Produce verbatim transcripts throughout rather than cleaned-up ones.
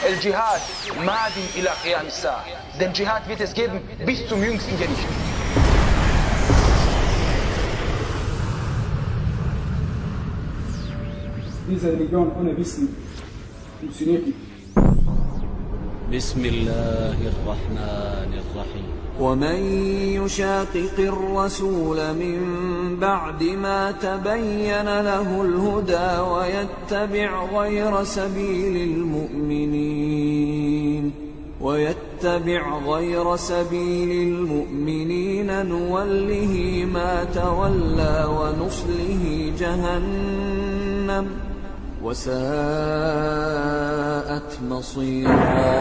El Dschihad madin ila qiyam as-sa'a. Den Dschihad wird es geben bis zum jüngsten Gericht. Diese Religion ohne Wissen funktioniert nicht. بسم الله الرحمن الرحيم ومن يشاقق الرسول من بعد ما تبين له الهدى ويتبع غير سبيل المؤمنين ويتبع غير سبيل المؤمنين نوله ما تولى ونصله جهنم وساءت مصيرا.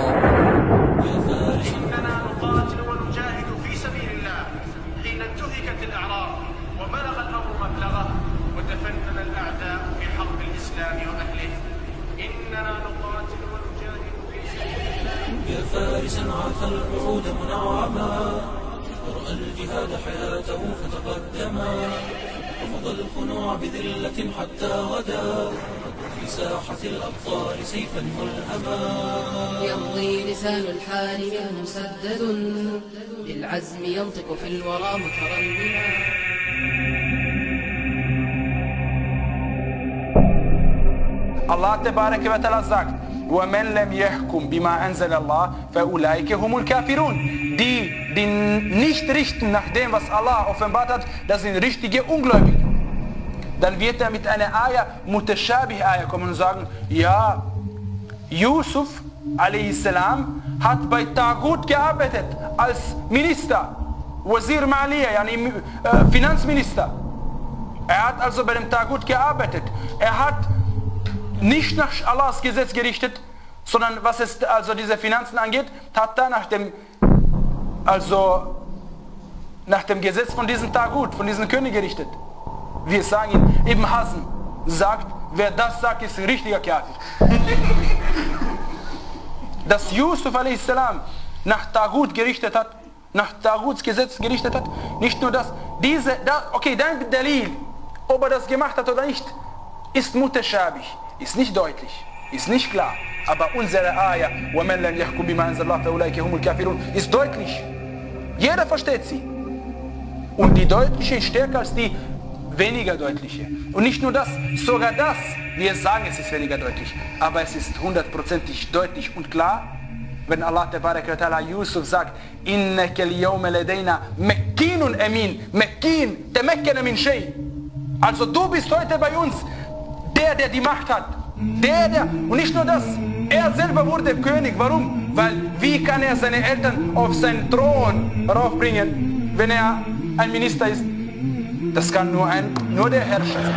إننا نقاتل ونجاهد في سبيل الله حين انتهكت الأعراض وبلغ الأمر مبلغه وتفنن الأعداء في حرب الإسلام وأهله. إننا نقاتل ونجاهد في سبيل الله. يا فارسا عاف الوعود منعما ورأى الجهاد حياته فتقدما رفض الخنوع بذلة حتى غدا في ساحة الأبطال سيفا ملهما. يمضي لسان الحال منه مسدد للعزم ينطق في الورى مترنما. Allah tebareke ve teala sagt, وَمَنْ لَمْ يَحْكُمْ بِمَا أَنزَلَ اللَّهُ فَأُولَٰئِكَ هُمُ الْكَافِرُونَ. Die, die nicht richten nach dem, was Allah offenbart hat, das sind richtige Ungläubige. Dann wird er mit einer Ayah, Mutashabih-Ayah kommen und sagen, ja, Yusuf a.s. hat bei Tagut gearbeitet als Minister, Wazir Maliya, yani äh, Finanzminister. Er hat also bei dem Tagut gearbeitet. Er hat nicht nach Allahs Gesetz gerichtet, sondern was es also diese Finanzen angeht, hat er nach dem, also nach dem Gesetz von diesem Tagut, von diesem König gerichtet. Wir sagen ihn, Ibn Hazm sagt, wer das sagt, ist ein richtiger Kafir. Dass Yusuf a.s. nach Tagut gerichtet hat, nach Taguts Gesetz gerichtet hat, nicht nur das, diese, da, okay, dein Dalil, ob er das gemacht hat oder nicht, ist mutashabih, ist nicht deutlich, ist nicht klar. Aber unsere Ayah, وَمَنْ لَمْ يَحْكُمْ بِمَا أَنزَلَ اللَّهُ فَأُولَٰئِكَ هُمُ الْكَافِرُونَ, ist deutlich. Jeder versteht sie. Und die deutliche ist stärker als die weniger deutliche. Und nicht nur das, sogar das, wir sagen, es ist weniger deutlich, aber es ist hundertprozentig deutlich und klar, wenn Allah Tabaraka wa Ta'ala Yusuf sagt, إِنَّكَ الْيَوْمَ لَدَيْنَا مَكِّينٌ أَمِينٌ, Mekkin, تَمَكَّنَ مِنْ شَيْءٍ. Also du bist heute bei uns der, der die Macht hat. Der, der, und nicht nur das, er selber wurde König. Warum? Weil, wie kann er seine Eltern auf seinen Thron raufbringen, wenn er ein Minister ist? Das kann nur, ein, nur der Herrscher sein.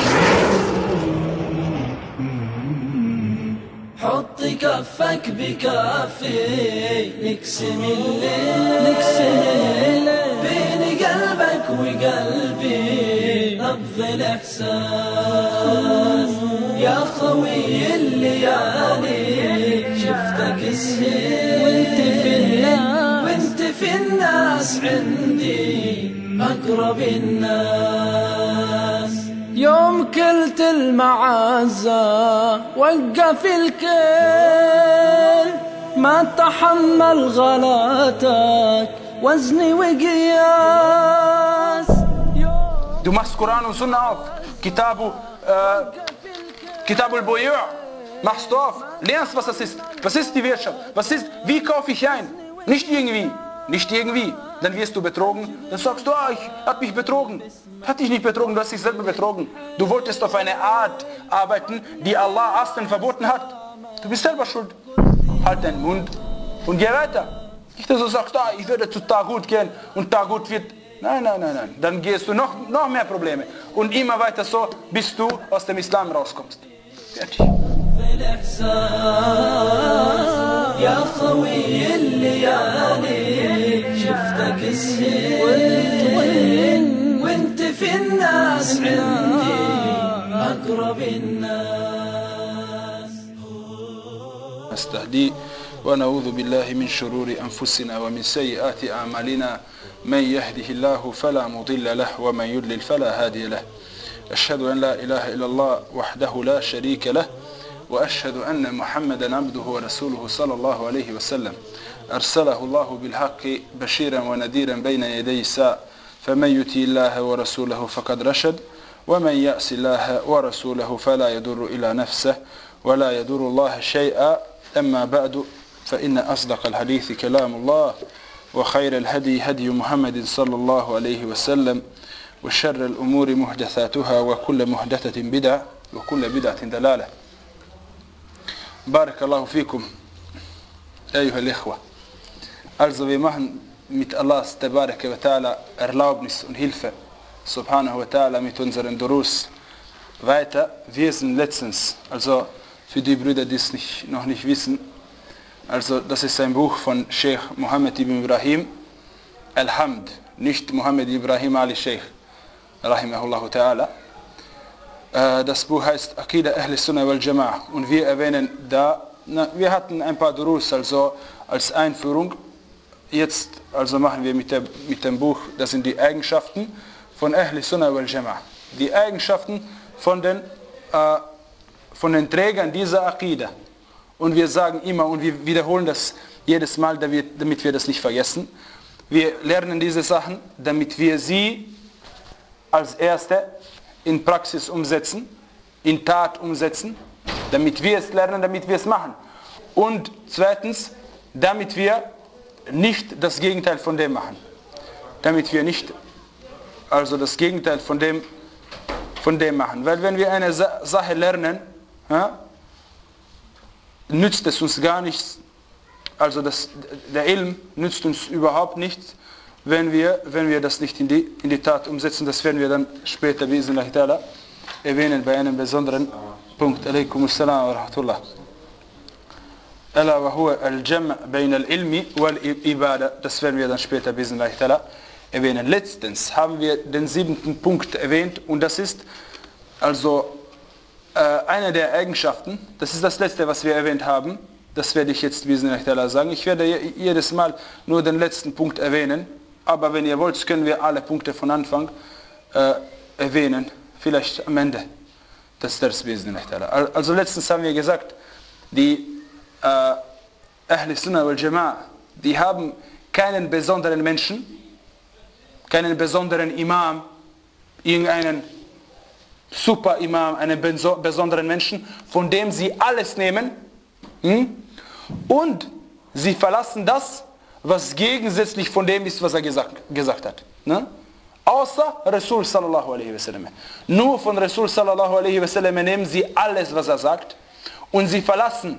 حط كفك بكافي نقسم الليل نقسم الليل بين قلبك وقلبي نبض الإحساس يا خوي الليالي شفتك السهيل وانت في الناس وانت في الناس عندي أقرب الناس. يوم كلت المعزة وقف الكل ما تحمل غلاتك وزني وقياس. Du machst Koran und Sunna auf, Kitabu, äh, Kitabul Buyu', machst du auf, lernst was das ist, was ist die Wirtschaft, was ist, wie kaufe ich ein, nicht irgendwie, nicht irgendwie. Dann wirst du betrogen, dann sagst du, ah, ich hat mich betrogen. Hat dich nicht betrogen, du hast dich selber betrogen. Du wolltest auf eine Art arbeiten, die Allah Asten verboten hat. Du bist selber schuld. Halt deinen Mund und geh weiter. Nicht, dass du sagst, ah, ich werde zu Tagut gehen und Tagut wird... Nein, nein, nein, nein. Dann gehst du noch, noch mehr Probleme. Und immer weiter so, bis du aus dem Islam rauskommst. Fertig. يا خوي الليالي شفتك السهيل وانت في الناس عندي أقرب الناس. نستهدي ونعوذ بالله من شرور أنفسنا ومن سيئات أعمالنا من يهده الله فلا مضل له ومن يضلل فلا هادي له. أشهد أن لا إله إلا الله وحده لا شريك له وأشهد أن محمدا عبده ورسوله صلى الله عليه وسلم أرسله الله بالحق بشيرا ونذيرا بين يدي الساعة فمن يطع الله ورسوله فقد رشد ومن يعص الله ورسوله فلا يضر إلا نفسه ولا يضر الله شيئا أما بعد فإن أصدق الحديث كلام الله وخير الهدي هدي محمد صلى الله عليه وسلم وشر الأمور محدثاتها وكل محدثة بدعة وكل بدعة دلالة. بارك الله فيكم أيها الإخوة. Also wir machen mit Allahs Tabaraka wa Ta'ala Erlaubnis und Hilfe Subhanahu wa Ta'ala mit unseren Durus weiter. Wir sind letztens, also für die Brüder, die es nicht, noch nicht wissen, also das ist ein Buch von Sheikh Mohammed ibn Ibrahim Al-Hamd, nicht Mohammed Ibrahim Ali Sheikh Rahimahullah Ta'ala. Das Buch heißt Aqida Ahl Sunnah wal Jama'ah und wir erwähnen da, na, wir hatten ein paar Durus also als Einführung. Jetzt also machen wir mit, der, mit dem Buch, das sind die Eigenschaften von Ahl Sunnah wal Jama'ah. Die Eigenschaften von den, äh, von den Trägern dieser Aqida. Und wir sagen immer, und wir wiederholen das jedes Mal, damit wir das nicht vergessen. Wir lernen diese Sachen, damit wir sie als Erste in Praxis umsetzen, in Tat umsetzen, damit wir es lernen, damit wir es machen. Und zweitens, damit wir nicht das Gegenteil von dem machen. Damit wir nicht also das Gegenteil von dem, von dem machen. Weil wenn wir eine Sa- Sache lernen, ja, nützt es uns gar nichts, also das, der Ilm nützt uns überhaupt nichts, wenn wir, wenn wir das nicht in die, in die Tat umsetzen. Das werden wir dann später bi'iznillahi ta'ala erwähnen bei einem besonderen Punkt. Alaikum assalam wa rahmatullah. Ala wa huwa al-jam' bayna al-ilmi wal-ibada. Das werden wir dann später bi'iznillahi ta'ala erwähnen. Letztens haben wir den siebten Punkt erwähnt und das ist also äh, eine der Eigenschaften, das ist das letzte, was wir erwähnt haben. Das werde ich jetzt bi'iznillahi ta'ala sagen. Ich werde jedes Mal nur den letzten Punkt erwähnen, aber wenn ihr wollt, können wir alle Punkte von Anfang äh, erwähnen, vielleicht am Ende des Ders bi'iznillahi ta'ala. Also letztens haben wir gesagt, die äh, Ahl Sunnah wal Jama'ah, die haben keinen besonderen Menschen, keinen besonderen Imam, irgendeinen super Imam, einen besonderen Menschen, von dem sie alles nehmen, hm? Und sie verlassen das, was gegensätzlich von dem ist, was er gesagt, gesagt hat. Ne? Außer Rasul sallallahu alaihi wasallam. Nur von Rasul sallallahu alaihi wasallam nehmen sie alles, was er sagt, und sie verlassen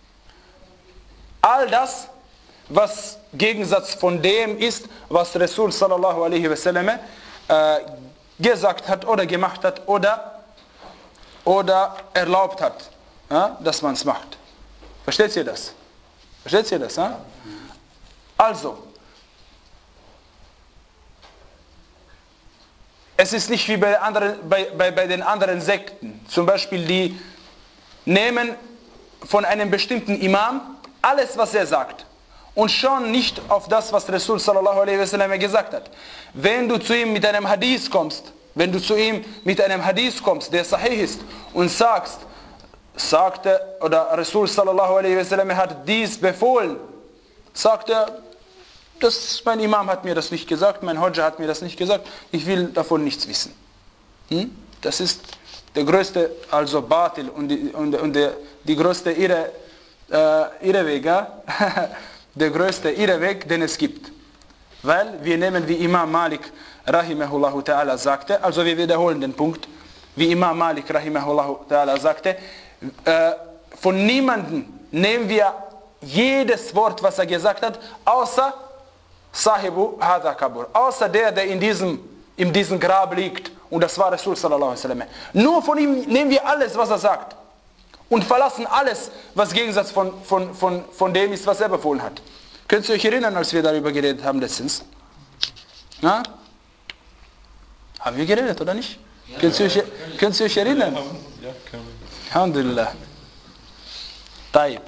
all das, was Gegensatz von dem ist, was Rasul sallallahu alaihi wasallam äh, gesagt hat oder gemacht hat oder, oder erlaubt hat, ja, dass man es macht. Versteht ihr das? Versteht ihr das? Ja? Also, es ist nicht wie bei, anderen, bei, bei, bei den anderen Sekten. Zum Beispiel, die nehmen von einem bestimmten Imam alles, was er sagt. Und schauen nicht auf das, was Rasul sallallahu alaihi wasallam gesagt hat. Wenn du zu ihm mit einem Hadith kommst, wenn du zu ihm mit einem Hadith kommst, der sahih ist, und sagst, sagte, oder Rasul sallallahu alaihi wasallam hat dies befohlen, sagt er, das, mein Imam hat mir das nicht gesagt, mein Hodja hat mir das nicht gesagt, ich will davon nichts wissen. Hm? Das ist der größte, also Batil und die, und, und der, die größte Irre, äh, Irreweg, ja? Der größte Irreweg, den es gibt. Weil wir nehmen, wie Imam Malik rahimahullahu ta'ala sagte, also wir wiederholen den Punkt, wie Imam Malik rahimahullahu ta'ala sagte, äh, von niemandem nehmen wir jedes Wort, was er gesagt hat, außer Sahibu Hadha Kabur, außer der, der in diesem, in diesem Grab liegt, und das war Rasul sallallahu alaihi wasallam. Nur von ihm nehmen wir alles, was er sagt, und verlassen alles, was Gegensatz von, von, von, von dem ist, was er befohlen hat. Könnt ihr euch erinnern, als wir darüber geredet haben letztens? Na? Haben wir geredet, oder nicht? Ja, könnt, ihr euch, könnt ihr euch erinnern? Ja, kann man. Alhamdulillah. Taib.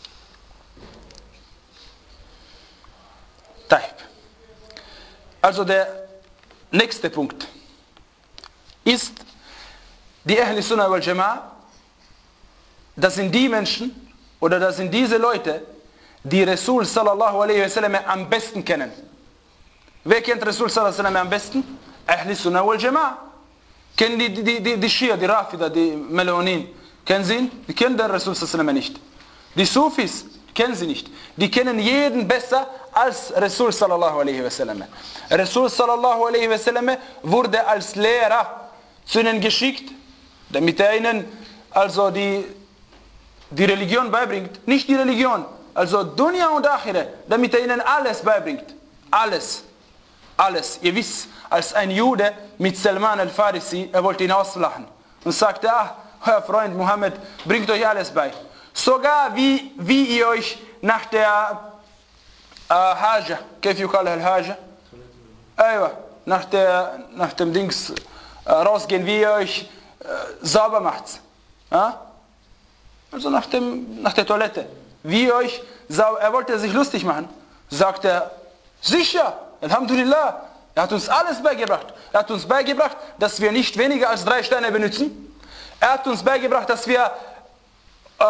Taib. Also der nächste Punkt ist, die Ahl Sunnah wal Jama'ah, das sind die Menschen, oder das sind diese Leute, die Rasul sallallahu alaihi wasallam am besten kennen. Wer kennt Rasul sallallahu alaihi wasallam am besten? Ahli Sunnah wal Jama'a. Kennen die, die, die, die Schia, die Rafida, die Melonin. Kennen sie ihn? Die kennen den Rasul sallallahu alaihi wasallam nicht. Die Sufis kennen sie nicht. Die kennen jeden besser als Rasul sallallahu alaihi wasallam. Rasul sallallahu alaihi wasallam wurde als Lehrer zu ihnen geschickt, damit er ihnen also die, die Religion beibringt. Nicht die Religion, also Dunya und Akhirah, damit er ihnen alles beibringt. Alles. Alles. Ihr wisst, als ein Jude mit Salman al-Farisi, er wollte ihn auslachen und sagte, ah, euer Freund Mohammed bringt euch alles bei. Sogar wie, wie ihr euch nach der äh, Haja, كيف يقال الحاجة? Aywa, nach, der, nach dem Dings äh, rausgehen, wie ihr euch äh, sauber macht. Ja? Also nach, dem, nach der Toilette. Wie ihr euch sauber, er wollte sich lustig machen. Sagt er, sicher, Alhamdulillah, er hat uns alles beigebracht. Er hat uns beigebracht, dass wir nicht weniger als drei Steine benutzen. Er hat uns beigebracht, dass wir äh,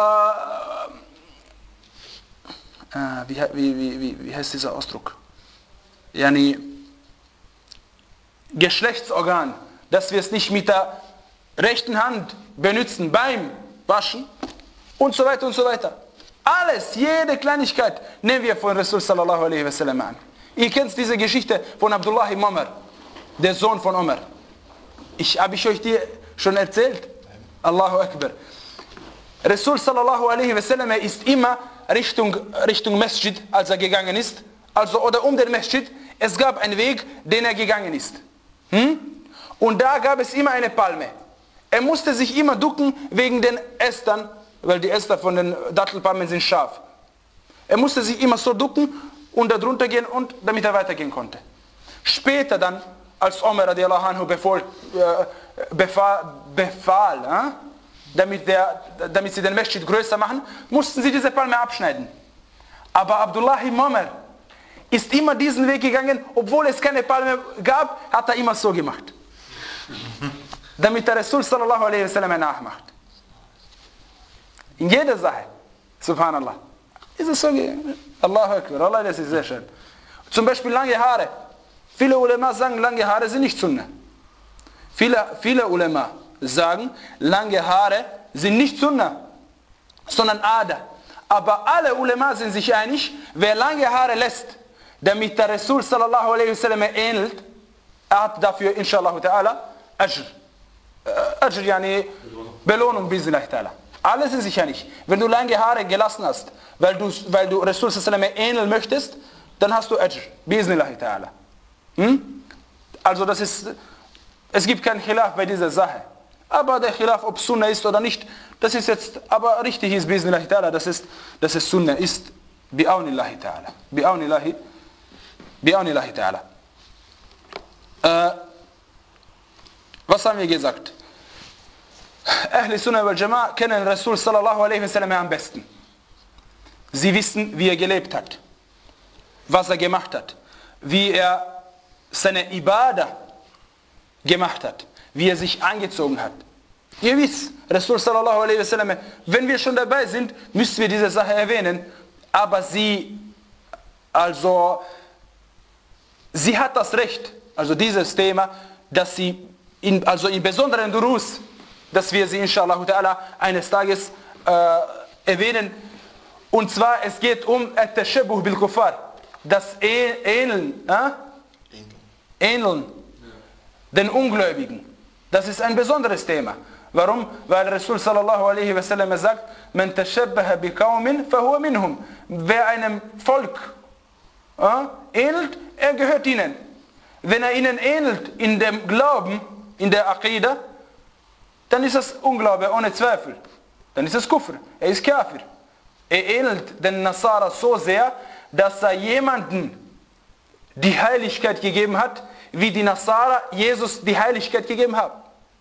äh, wie, wie, wie, wie heißt dieser Ausdruck? Yani, Geschlechtsorgan, dass wir es nicht mit der rechten Hand benutzen beim Waschen und so weiter und so weiter. Alles, jede Kleinigkeit nehmen wir von Rasul sallallahu alaihi wasallam an. Ihr kennt diese Geschichte von Abdullah ibn Umar, der Sohn von Umar. Ich, habe ich euch die schon erzählt? Allahu Akbar. Rasul sallallahu alaihi wasallam ist immer Richtung, Richtung Masjid, als er gegangen ist, also oder um den Masjid, es gab einen Weg, den er gegangen ist. Hm? Und da gab es immer eine Palme. Er musste sich immer ducken wegen den Ästern, weil die Äster von den Dattelpalmen sind scharf. Er musste sich immer so ducken und da drunter gehen, und damit er weitergehen konnte. Später dann, als Umar radiallahu anhu befahl, äh, befahl, befahl äh, damit, der, damit sie den Masjid größer machen, mussten sie diese Palme abschneiden. Aber Abdullah ibn Umar ist immer diesen Weg gegangen, obwohl es keine Palme gab, hat er immer so gemacht. Damit der Rasul sallallahu alaihi wasallam nachmacht. In jeder Sache. Subhanallah. Ist es so? Allahu Akbar. Allah, das ist sehr schön. Zum Beispiel lange Haare. Viele Ulema sagen, lange Haare sind nicht Sunnah. Viele, viele Ulema sagen, lange Haare sind nicht Sunnah, sondern Ada. Aber alle Ulema sind sich einig, wer lange Haare lässt, damit der Rasul sallallahu alaihi wasallam ähnelt, er hat dafür inshallah ta'ala Ajr. Ajr, yani Belohnung bismillah ta'ala. Alle sind sich einig. Wenn du lange Haare gelassen hast, weil du, weil du Rasul sallallahu alaihi wasallam ähneln möchtest, dann hast du Ajr. Bismillah ta'ala. Hm? Also das ist, es gibt keinen Khilaf bei dieser Sache. Aber der Khilaf, ob Sunnah ist oder nicht, das ist jetzt, aber richtig ist bismillah ta'ala, das ist, dass es Sunnah ist. Bi'aunillahi ta'ala. Bi'aunillahi Bi'aunillahi ta'ala. Äh, was haben wir gesagt? Ahli Sunnah wal Jama'a kennen Rasul sallallahu alaihi wasallam am besten. Sie wissen, wie er gelebt hat, was er gemacht hat, wie er seine Ibadah gemacht hat, wie er sich angezogen hat. Ihr wisst, Rasul sallallahu alaihi wasallam, wenn wir schon dabei sind, müssen wir diese Sache erwähnen, aber sie, also, sie hat das Recht, also dieses Thema, dass sie, in, also in besonderen Durus, dass wir sie inshallah ta'ala eines Tages äh, erwähnen. Und zwar, es geht um At-Tashabbuh bil-Kuffar, das Ähneln, äh? Ähneln den Ungläubigen. Das ist ein besonderes Thema. Warum? Weil Rasul sallallahu alaihi wasallam sagt, man tashabbaha bi qaumin fahuwa minhum. Wer einem Volk äh, ähnelt, er gehört ihnen. Wenn er ihnen ähnelt in dem Glauben, in der Aqidah, dann ist es Unglaube ohne Zweifel. Dann ist es Kufr. Er ist Kafir. Er ähnelt den Nasara so sehr, dass er jemanden die Heiligkeit gegeben hat, wie die Nasara Jesus die Heiligkeit gegeben haben.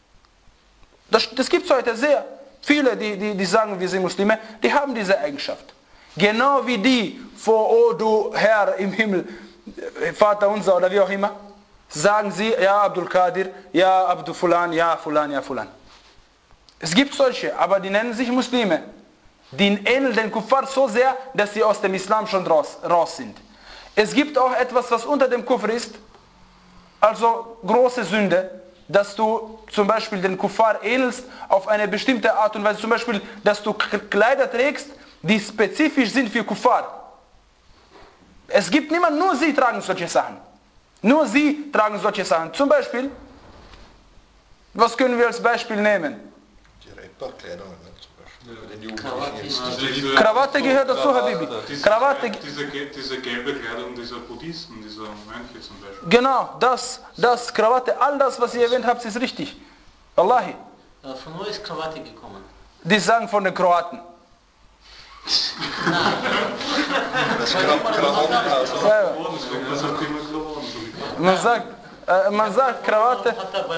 Das, das gibt es heute sehr. Viele, die, die, die sagen, wir sind Muslime, die haben diese Eigenschaft. Genau wie die vor, oh du Herr im Himmel, Vater unser oder wie auch immer, sagen sie, ja Abdul Qadir, ja Abdul Fulan, ja Fulan, ja Fulan. Es gibt solche, aber die nennen sich Muslime. die ähneln den Kuffar so sehr, dass sie aus dem Islam schon raus, raus sind. Es gibt auch etwas, was unter dem Kufr ist, also große Sünde, dass du zum Beispiel den Kuffar ähnelst auf eine bestimmte Art und Weise, zum Beispiel, dass du Kleider trägst, die spezifisch sind für Kuffar. Es gibt niemanden, nur sie tragen solche Sachen. Nur sie tragen solche Sachen. Zum Beispiel, was können wir als Beispiel nehmen? Die Rapperkleidung, ne, zum Beispiel. Den Jugendlichen jetzt. Also diese, Krawatte gehört dazu, Habibi. Diese, Krawatte. Diese, diese gelbe Kleidung dieser Buddhisten, dieser Mönche zum Beispiel. Genau, das, das, Krawatte, all das, was ihr erwähnt habt, ist richtig. Wallahi. Von wo ist Krawatte gekommen? Die sagen von den Kroaten. Das Krawatten, also. Ja, Das hat immer gewonnen. man sagt, äh, man sagt Krawatte.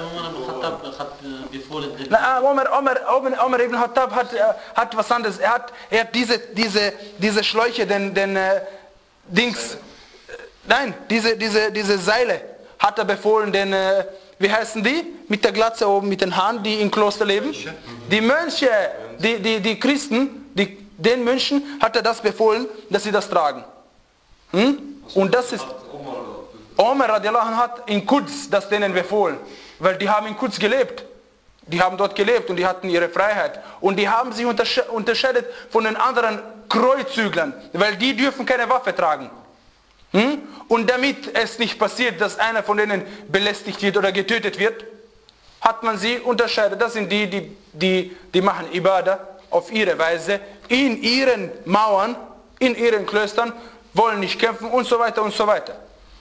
Na, Omar, Omar, Omar, Omar ibn Khattab hat, äh, hat was anderes. Er hat, er hat diese, diese, diese Schläuche, den, den äh, Dings, äh, nein, diese, diese, diese Seile hat er befohlen, den, äh, wie heißen die? Mit der Glatze oben, mit den Haaren, die im Kloster leben. Die Mönche, die, die, die Christen, die, den Mönchen hat er das befohlen, dass sie das tragen. Hm? Und das ist, Omar radiallahu anh hat in Quds das denen befohlen, weil die haben in Quds gelebt. Die haben dort gelebt und die hatten ihre Freiheit. Und die haben sich untersche- unterscheidet von den anderen Kreuzzüglern, weil die dürfen keine Waffe tragen. Hm? Und damit es nicht passiert, dass einer von denen belästigt wird oder getötet wird, hat man sie unterscheidet. Das sind die, die, die, die machen Ibadah auf ihre Weise, in ihren Mauern, in ihren Klöstern, wollen nicht kämpfen und so weiter und so weiter.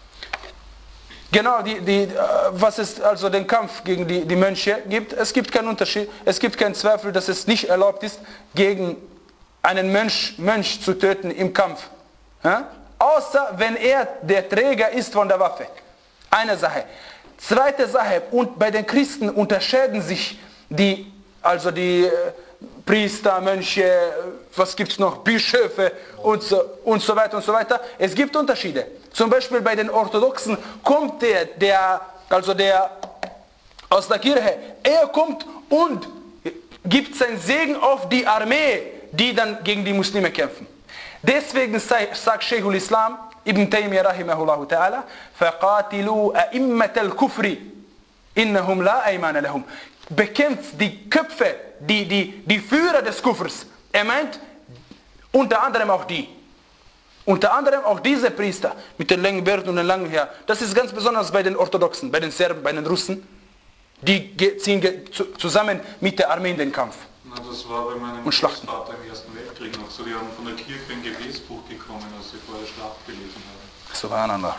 Genau, die, die, was es also den Kampf gegen die, die Mönche gibt, es gibt keinen Unterschied, es gibt keinen Zweifel, dass es nicht erlaubt ist, gegen einen Mönch, Mönch zu töten im Kampf. Ja? Außer wenn er der Träger ist von der Waffe. Eine Sache. Zweite Sache, und bei den Christen unterscheiden sich die, also die Priester, Mönche, was gibt es noch, Bischöfe und so, und so weiter und so weiter. Es gibt Unterschiede. Zum Beispiel bei den Orthodoxen kommt der, der, also der aus der Kirche, er kommt und gibt seinen Segen auf die Armee, die dann gegen die Muslime kämpfen. Deswegen sagt Sheikhul Islam, Ibn Taymiyyah rahimahullah ta'ala, فَقَاتِلُوا أَئِمَّةَ الْكُفْرِ إِنَّهُمْ لَا أَيْمَانَ لَهُمْ. Bekämpft die Köpfe, die, die, die Führer des Kufrs. Er meint unter anderem auch die. Unter anderem auch diese Priester mit den langen Bärten und den langen Haaren. Das ist ganz besonders bei den Orthodoxen, bei den Serben, bei den Russen. Die ziehen zusammen mit der Armee in den Kampf. Na, das war bei meinem Großvater im Ersten Weltkrieg noch so. Die haben von der Kirche ein Gebetsbuch bekommen, als sie vor der Schlacht gelesen haben. Subhanallah.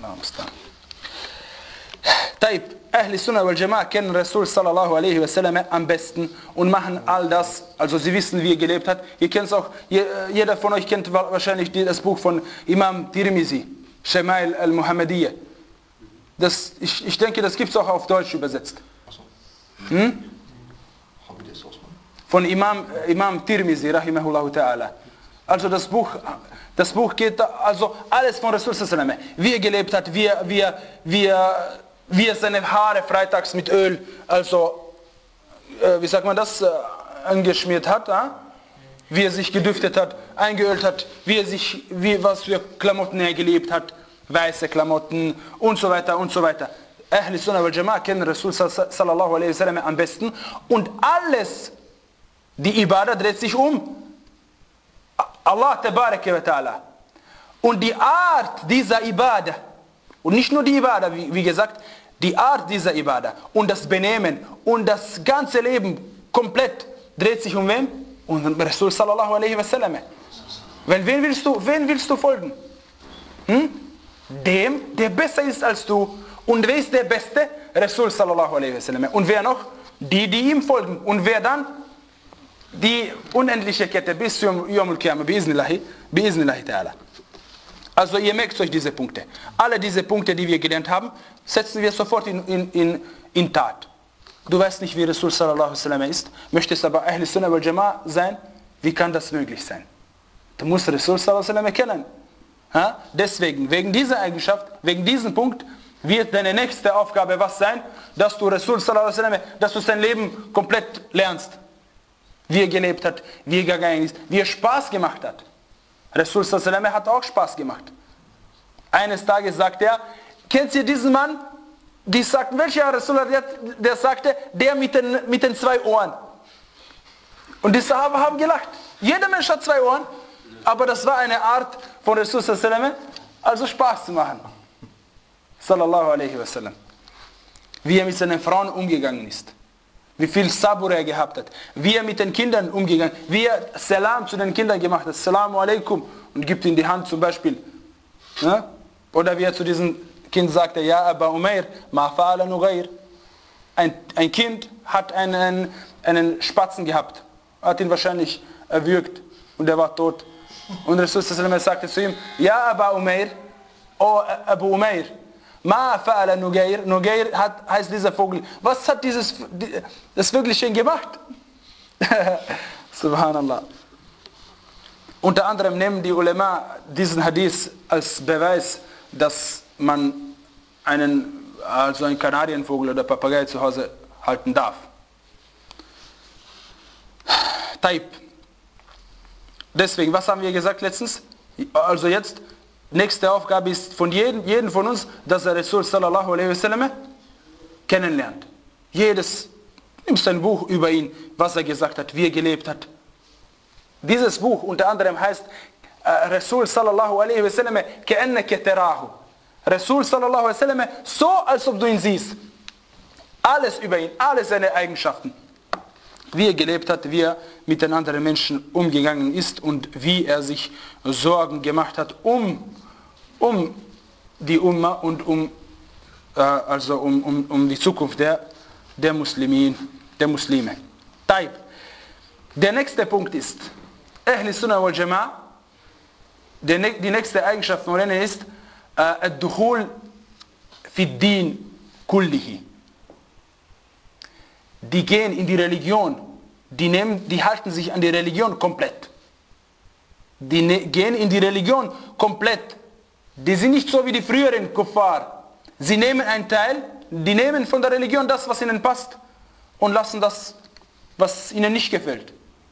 Taib, Ahli Sunnah wal Jama'ah kennen Rasul sallallahu alaihi wasallam am besten und machen all das, also sie wissen, wie er gelebt hat. Ihr kennt es auch, jeder von euch kennt wahrscheinlich das Buch von Imam Tirmizi, Shama'il al-Muhammadiyya. Das, ich, ich denke, das gibt es auch auf Deutsch übersetzt. Hm? Von Imam, Imam Tirmizi, rahimahullah ta'ala. Also das Buch, das Buch geht, also alles von Rasul sallallahu alaihi wasallam, wie er gelebt hat, wie er, wie er, wie er wie er seine Haare freitags mit Öl, also, äh, wie sagt man das, äh, angeschmiert hat, äh? Wie er sich gedüftet hat, eingeölt hat, wie er sich, wie, was für Klamotten er gelebt hat, weiße Klamotten und so weiter und so weiter. Ahli Sunnah wal Jama'ah kennen Rasul sallallahu alaihi wasallam am besten und alles, die Ibadah dreht sich um Allah tabaraka wa ta'ala. Und die Art dieser Ibadah, und nicht nur die Ibadah, wie, wie gesagt, die Art dieser Ibadah und das Benehmen und das ganze Leben komplett dreht sich um wen? Um Rasul sallallahu alaihi wasallam. Weil wen willst du, wen willst du folgen? Hm? Dem, der besser ist als du. Und wer ist der Beste? Rasul sallallahu alaihi wasallam. Und wer noch? Die, die ihm folgen. Und wer dann? Die unendliche Kette bis zum Yawm al-Qiyamah, bi'iznillahi, bi'iznillahi ta'ala. Also ihr merkt euch diese Punkte. Alle diese Punkte, die wir gelernt haben, setzen wir sofort in, in, in, in Tat. Du weißt nicht, wie Rasul sallallahu alaihi wasallam ist, möchtest aber Ahl Sunnah wal Jama'ah sein, wie kann das möglich sein? Du musst Rasul sallallahu alaihi wasallam kennen. Ha? Deswegen, wegen dieser Eigenschaft, wegen diesem Punkt, wird deine nächste Aufgabe was sein? Dass du Rasul sallallahu alaihi wasallam, dass du sein Leben komplett lernst. wie er gelebt hat, wie er gegangen ist, wie er Spaß gemacht hat. Rasul sallallahu alaihi wasallam hat auch Spaß gemacht. Eines Tages sagt er, kennt ihr diesen Mann? Die sagten, welcher Rasul, der, der sagte, der mit den, mit den zwei Ohren. Und die Sahaba haben gelacht. Jeder Mensch hat zwei Ohren, aber das war eine Art von Rasul sallallahu alaihi wasallam, also Spaß zu machen. Sallallahu alaihi wasallam. Wie er mit seinen Frauen umgegangen ist. Wie viel Sabur er gehabt hat. Wie er mit den Kindern umgegangen ist. Wie er Salam zu den Kindern gemacht hat. Assalamu alaikum. Und gibt ihm die Hand zum Beispiel. Ja? Oder wie er zu diesem Kind sagte, ja, Aba Umair, ma fa'ala Nughayr. Ein, ein Kind hat einen, einen Spatzen gehabt. Hat ihn wahrscheinlich erwürgt. Und er war tot. Und Rasul sallallahu alaihi wasallam sagte zu ihm, ja, Aba Umair, oh Abu Umair, Ma fa'ala Nughayr. Nughayr hat, heißt dieser Vogel. Was hat dieses, das Vögelchen gemacht? Subhanallah. Unter anderem nehmen die Ulema diesen Hadith als Beweis, dass man einen, also einen Kanarienvogel oder Papagei zu Hause halten darf. Taib. Deswegen, was haben wir gesagt letztens? Also jetzt, nächste Aufgabe ist von jedem, jedem von uns, dass der Rasul sallallahu alaihi wasallam kennenlernt. Jedes, nimmst ein Buch über ihn, was er gesagt hat, wie er gelebt hat. Dieses Buch unter anderem heißt äh, Rasul sallallahu alaihi wasallam ka'annaka tarahu. Rasul sallallahu alaihi wasallam so, als ob du ihn siehst. Alles über ihn, alle seine Eigenschaften. Wie er gelebt hat, wie er mit den anderen Menschen umgegangen ist und wie er sich Sorgen gemacht hat um, um die Umma und um, äh, also um, um, um die Zukunft der, der Muslimin, der Muslime. Taib. Der nächste Punkt ist, Ahl Sunnah wal Jama'a, die nächste Eigenschaft von ihnen ist, Ad-Dukhul fi din kullihi. Die gehen in die Religion, die, nehmen, die halten sich an die Religion komplett. Die ne, gehen in die Religion komplett. Die sind nicht so wie die früheren Kuffar. Sie nehmen einen Teil, die nehmen von der Religion das, was ihnen passt und lassen das, was ihnen nicht gefällt.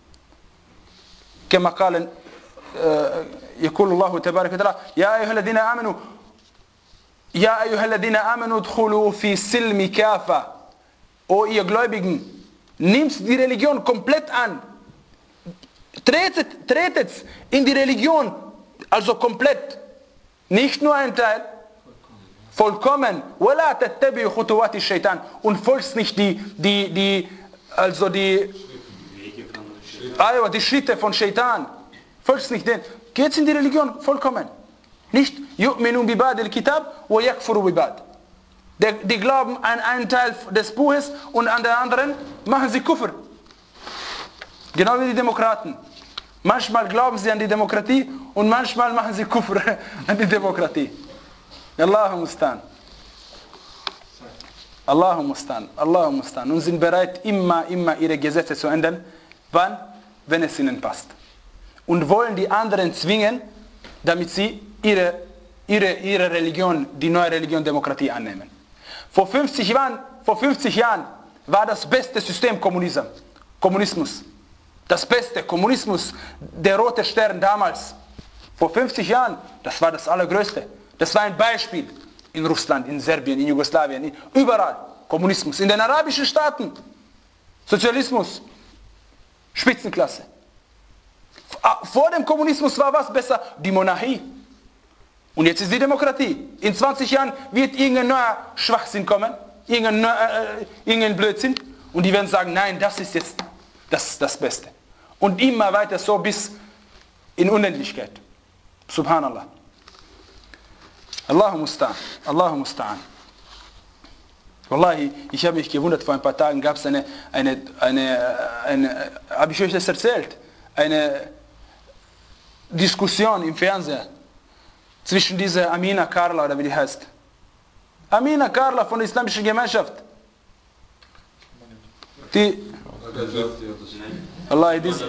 كما قال يقول الله تبارك وتعالى يا أيها الذين آمنوا يا أيها الذين آمنوا ادخلوا في السلم كافة. O ihr Gläubigen, nimmt die Religion komplett an. Tretet, tretet in die Religion, also komplett. Nicht nur ein Teil. Vollkommen. وَلَا تَتَّبِعُ خُطُوَاتِ الشَّيْطَانِ. Und folgt nicht die, die, die, also die, also die Schritte von Shaitan. Folgt nicht den. Geht in die Religion vollkommen. Nicht يُؤْمِنُوا بِبَعْدِ الْكِتَابِ وَيَكْفُرُوا بِبَعْدِ. Die glauben an einen Teil des Buches und an den anderen machen sie Kufr. Genau wie die Demokraten. Manchmal glauben sie an die Demokratie und manchmal machen sie Kufr an die Demokratie. Allahu mustan. Allahu mustan. Allahu mustan. Und sind bereit, immer, immer ihre Gesetze zu ändern. Wann? Wenn es ihnen passt. Und wollen die anderen zwingen, damit sie ihre, ihre, ihre Religion, die neue Religion Demokratie annehmen. Vor fünfzig Jahren, vor fünfzig Jahren war das beste System Kommunismus. Kommunismus. Das beste Kommunismus, der rote Stern damals. Vor fünfzig Jahren, das war das Allergrößte. Das war ein Beispiel in Russland, in Serbien, in Jugoslawien, in, überall. Kommunismus. In den arabischen Staaten. Sozialismus. Spitzenklasse. Vor dem Kommunismus war was besser? Die Monarchie. Und jetzt ist die Demokratie. In zwanzig Jahren wird irgendein neuer Schwachsinn kommen, irgendein, neuer, äh, irgendein Blödsinn. Und die werden sagen, nein, das ist jetzt das, das Beste. Und immer weiter so bis in Unendlichkeit. Subhanallah. Allahu musta'an. Allahu musta'an. Wallahi, ich habe mich gewundert, vor ein paar Tagen gab es eine, eine, eine, eine, habe ich euch das erzählt, eine Diskussion im Fernsehen zwischen dieser Amina Karla, oder wie die heißt. Amina Karla von der Islamischen Gemeinschaft. Die... Allah, diese...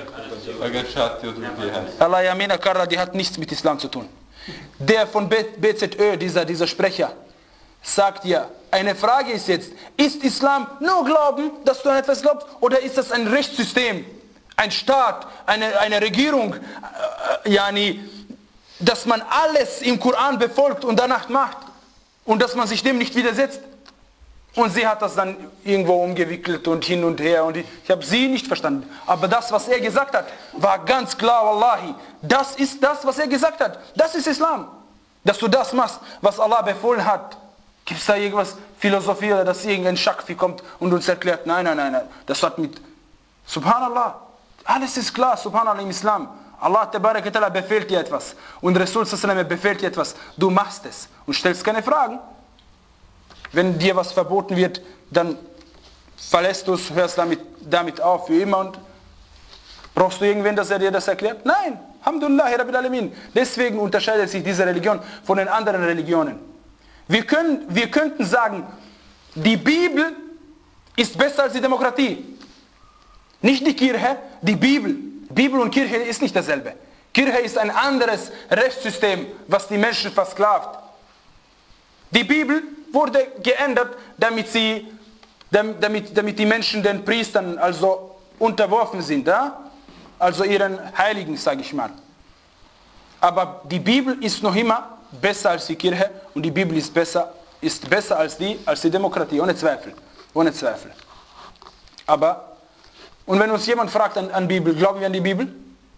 Allah, Amina Karla, die hat nichts mit Islam zu tun. Der von B Z Ö, dieser, dieser Sprecher, sagt ja, eine Frage ist jetzt, ist Islam nur Glauben, dass du an etwas glaubst, oder ist das ein Rechtssystem? ein Staat, eine, eine Regierung, äh, yani, dass man alles im Koran befolgt und danach macht und dass man sich dem nicht widersetzt. Und sie hat das dann irgendwo umgewickelt und hin und her und ich, ich habe sie nicht verstanden. Aber das, was er gesagt hat, war ganz klar, Wallahi. Das ist das, was er gesagt hat. Das ist Islam. Dass du das machst, was Allah befohlen hat. Gibt es da irgendwas Philosophie oder dass irgendein Schakfi kommt und uns erklärt, nein, nein, nein, nein. Das hat mit, Subhanallah, alles ist klar, Subhanallah im Islam. Allah Ta'ala befehlt dir etwas und Rasul Sallallahu befehlt dir etwas. Du machst es und stellst keine Fragen. Wenn dir was verboten wird, dann verlässt du es, hörst damit, damit auf für immer und brauchst du irgendwen, dass er dir das erklärt? Nein, Alhamdulillah, Rabbil Alamin. Deswegen unterscheidet sich diese Religion von den anderen Religionen. Wir, können, wir könnten sagen, die Bibel ist besser als die Demokratie. Nicht die Kirche, die Bibel. Bibel und Kirche ist nicht dasselbe. Kirche ist ein anderes Rechtssystem, was die Menschen versklavt. Die Bibel wurde geändert, damit, sie, damit, damit die Menschen den Priestern also unterworfen sind, ja? Also ihren Heiligen, sage ich mal. Aber die Bibel ist noch immer besser als die Kirche und die Bibel ist besser, ist besser als, die, als die Demokratie, ohne Zweifel. Ohne Zweifel. Aber, und wenn uns jemand fragt an, an Bibel, glauben wir an die Bibel?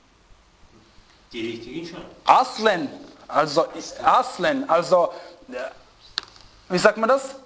Die richtigen schon. Aslen, also Aslen, also wie sagt man das?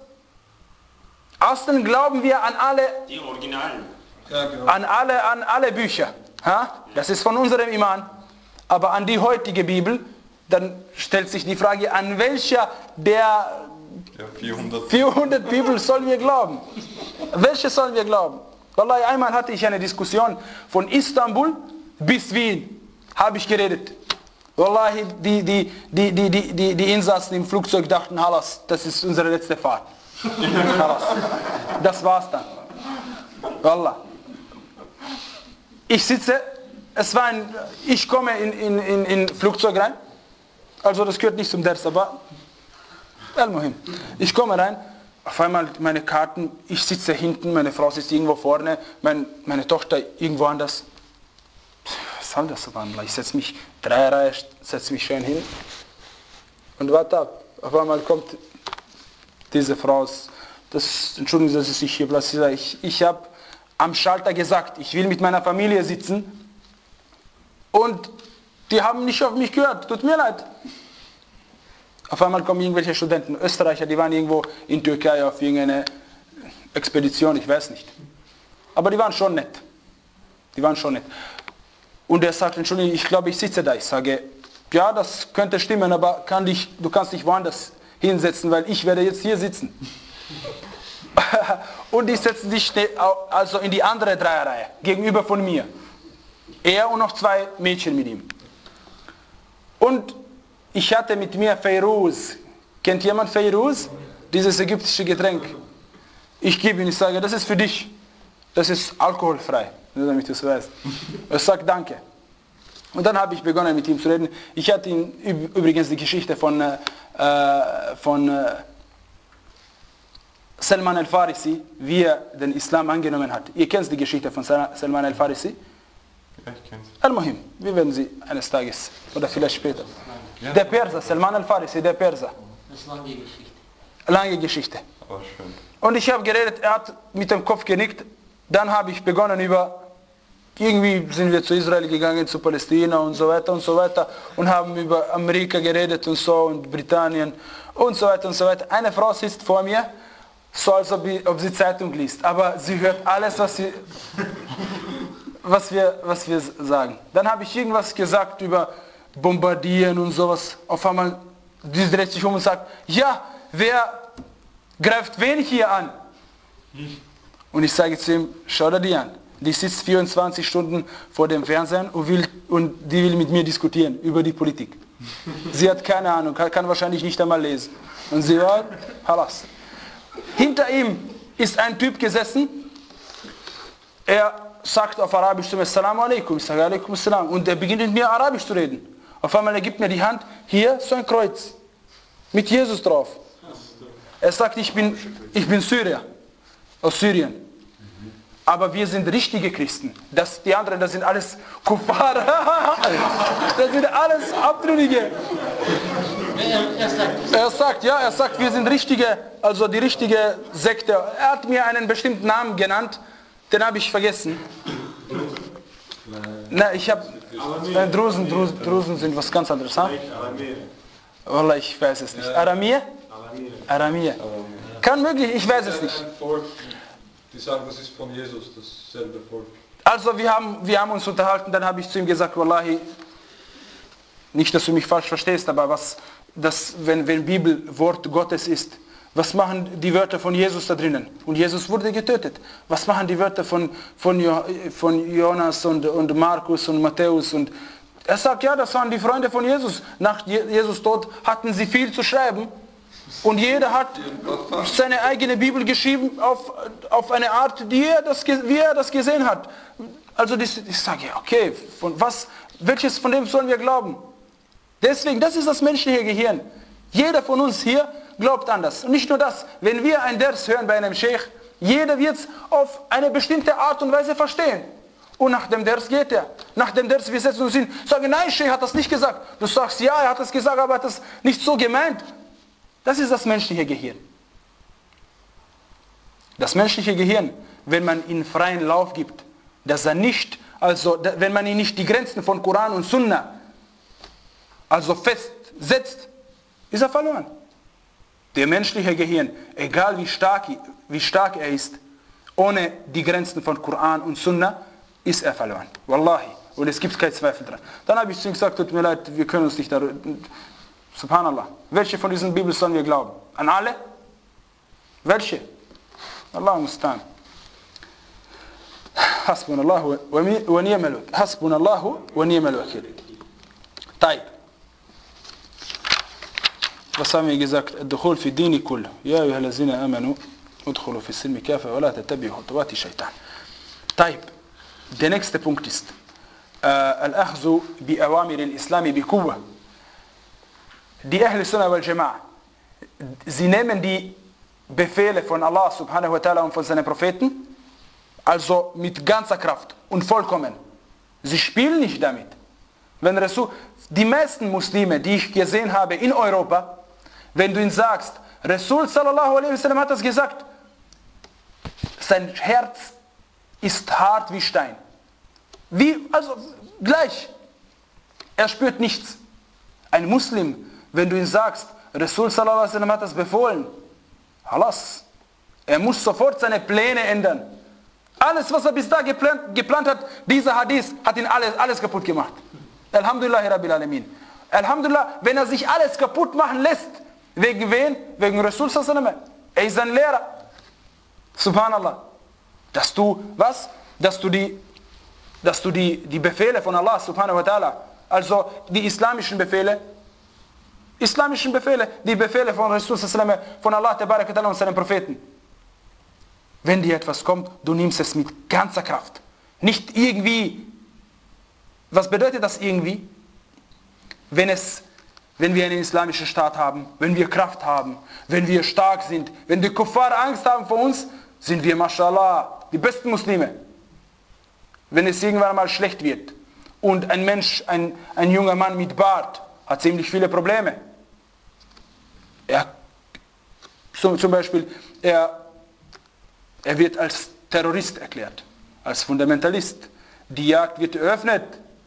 Aslen glauben wir an alle, die Originalen. Ja, genau. an alle, an alle Bücher. Ha? Das ist von unserem Iman. Aber an die heutige Bibel, dann stellt sich die Frage, an welcher der Ja, vierhundert. vierhundert Bibel sollen wir glauben? Welche sollen wir glauben? Wallahi, einmal hatte ich eine Diskussion von Istanbul bis Wien. Habe ich geredet. Wallahi, die, die, die, die, die, die, die Insassen im Flugzeug dachten, Halas, das ist unsere letzte Fahrt. Halas. Das war's dann. Wallah. Ich sitze, es war ein, ich komme in, in, in, in Flugzeug rein. Also das gehört nicht zum Ders, aber al-Muhim. Ich komme rein, auf einmal meine Karten, ich sitze hinten, meine Frau sitzt irgendwo vorne, mein, meine Tochter irgendwo anders. Was soll das, Subhanallah? Ich setze mich, drei Reihe, setze mich schön hin und warte ab. Auf einmal kommt diese Frau, das, entschuldigen Sie, dass ich sich hier platziere, ich, ich habe am Schalter gesagt, ich will mit meiner Familie sitzen und die haben nicht auf mich gehört, tut mir leid. Auf einmal kommen irgendwelche Studenten, Österreicher, die waren irgendwo in Türkei auf irgendeine Expedition, ich weiß nicht. Aber die waren schon nett. Die waren schon nett. Und er sagt, Entschuldigung, ich glaube, ich sitze da. Ich sage, ja, das könnte stimmen, aber kann dich, du kannst dich woanders hinsetzen, weil ich werde jetzt hier sitzen. Und die setzen sich also in die andere Dreierreihe, gegenüber von mir. Er und noch zwei Mädchen mit ihm. Und ich hatte mit mir Feiruz. Kennt jemand Feiruz? Dieses ägyptische Getränk. Ich gebe ihn, ich sage, das ist für dich. Das ist alkoholfrei, nur damit du es weißt. Er sagt danke. Und dann habe ich begonnen mit ihm zu reden. Ich hatte ihm übrigens die Geschichte von, äh, von äh, Salman al-Farisi, wie er den Islam angenommen hat. Ihr kennt die Geschichte von Salman al-Farisi? Ja, ich kenn's. Al-Muhim, wir werden sie eines Tages oder vielleicht später. Ja. Der Perser, Salman al-Farisi, der Perser. Das ist lange Geschichte. Lange Geschichte. Aber schön. Und ich habe geredet, er hat mit dem Kopf genickt. Dann habe ich begonnen über, irgendwie sind wir zu Israel gegangen, zu Palästina und so weiter und so weiter und haben über Amerika geredet und so und Britannien und so weiter und so weiter. Eine Frau sitzt vor mir, so als ob, ob sie Zeitung liest, aber sie hört alles, was, sie, was, wir, was wir sagen. Dann habe ich irgendwas gesagt über Bombardieren und sowas. Auf einmal, sie dreht sich um und sagt, ja, wer greift wen hier an? Und ich sage zu ihm, schau dir die an. Die sitzt vierundzwanzig Stunden vor dem Fernsehen und, will, und die will mit mir diskutieren über die Politik. Sie hat keine Ahnung, kann, kann wahrscheinlich nicht einmal lesen. Und sie war, halas. Hinter ihm ist ein Typ gesessen, er sagt auf Arabisch zu mir, Assalamu alaikum, ich sage alaikum assalam. Und er beginnt mit mir Arabisch zu reden. Auf einmal er gibt mir die Hand, hier so ein Kreuz, mit Jesus drauf. Er sagt, ich bin, ich bin Syrier, aus Syrien. aber wir sind richtige Christen. Das, die anderen, das sind alles Kuffar. Das sind alles Abtrünnige. Er sagt, Er sagt, ja, er sagt, wir sind richtige, also die richtige Sekte. Er hat mir einen bestimmten Namen genannt, den habe ich vergessen. Na, ich habe, Drusen, Drusen, Drusen sind was ganz anderes. Ha? Wallah, ich weiß es nicht. Aramir? Aramir. Kann möglich, ich weiß es nicht. Die sagen, das ist von Jesus, dasselbe Volk. Also wir haben, wir haben uns unterhalten, dann habe ich zu ihm gesagt, Wallahi, nicht, dass du mich falsch verstehst, aber was, das, wenn, wenn Bibel Wort Gottes ist, was machen die Wörter von Jesus da drinnen? Und Jesus wurde getötet. Was machen die Wörter von, von, jo, von Jonas und, und Markus und Matthäus? Und er sagt, ja, das waren die Freunde von Jesus. Nach Jesus Tod hatten sie viel zu schreiben. Und jeder hat seine eigene Bibel geschrieben auf, auf eine Art, die er das, wie er das gesehen hat. Also das, ich sage, ja, okay, von was, welches von dem sollen wir glauben? Deswegen, das ist das menschliche Gehirn. Jeder von uns hier glaubt anders. Und nicht nur das, wenn wir ein Ders hören bei einem Sheikh, jeder wird es auf eine bestimmte Art und Weise verstehen. Und nach dem Ders geht er. Nach dem Ders, wir setzen uns hin, sagen, nein, Sheikh hat das nicht gesagt. Du sagst, ja, er hat das gesagt, aber er hat das nicht so gemeint. Das ist das menschliche Gehirn. Das menschliche Gehirn, wenn man ihm freien Lauf gibt, dass er nicht, also wenn man ihn nicht die Grenzen von Koran und Sunna also festsetzt, ist er verloren. Der menschliche Gehirn, egal wie stark, wie stark er ist, ohne die Grenzen von Koran und Sunna, ist er verloren. Wallahi. Und es gibt keinen Zweifel dran. Dann habe ich zu ihm gesagt, tut mir leid, wir können uns nicht darüber... Subhanallah. Welche von diesen Bibeln sollen wir glauben? An alle? Welche? Allah mustan. Hasbunallahu wa ni'mal wakil. Hasbunallahu wa ni'mal wakil. Taib. Was haben wir gesagt? Ad-dukhul fi dini kull. Ya ayuha allazina amanu udkhulu fi silmi kafa wa la tattabi'u khutuwati shaytan. Taib. Der nächste Punkt ist al-akhzu bi awamir al-islam bi quwwa. Die Ahl Sunnah wal Jama'a, sie nehmen die Befehle von Allah subhanahu wa ta'ala und von seinen Propheten, also mit ganzer Kraft und vollkommen. Sie spielen nicht damit. Wenn Rasul, die meisten Muslime, die ich gesehen habe in Europa, wenn du ihnen sagst, Rasul sallallahu alaihi wasallam hat das gesagt, sein Herz ist hart wie Stein. Wie, also gleich. Er spürt nichts. Ein Muslim, wenn du ihm sagst, Rasul sallallahu alaihi wasallam hat das befohlen, halas, er muss sofort seine Pläne ändern. Alles, was er bis da geplant, geplant hat, dieser Hadith hat ihn alles, alles kaputt gemacht. Alhamdulillah Rabbil Alamin. Alhamdulillah, wenn er sich alles kaputt machen lässt, wegen wen? Wegen Rasul sallallahu alaihi wasallam. Er ist ein Lehrer. Subhanallah. Dass du, was? Dass du die, dass du die, die Befehle von Allah subhanahu wa ta'ala, also die islamischen Befehle, islamischen Befehle, die Befehle von Rasul sallallahu alaihi wasallam, von Allah tabarak wa ta'ala und seinen Propheten. Wenn dir etwas kommt, du nimmst es mit ganzer Kraft. Nicht irgendwie. Was bedeutet das irgendwie? Wenn es, wenn wir einen islamischen Staat haben, wenn wir Kraft haben, wenn wir stark sind, wenn die Kuffar Angst haben vor uns, sind wir, mashallah, die besten Muslime. Wenn es irgendwann mal schlecht wird und ein Mensch, ein, ein junger Mann mit Bart, hat ziemlich viele Probleme. Er, zum, zum Beispiel, er, er wird als Terrorist erklärt, als Fundamentalist. Die Jagd wird eröffnet.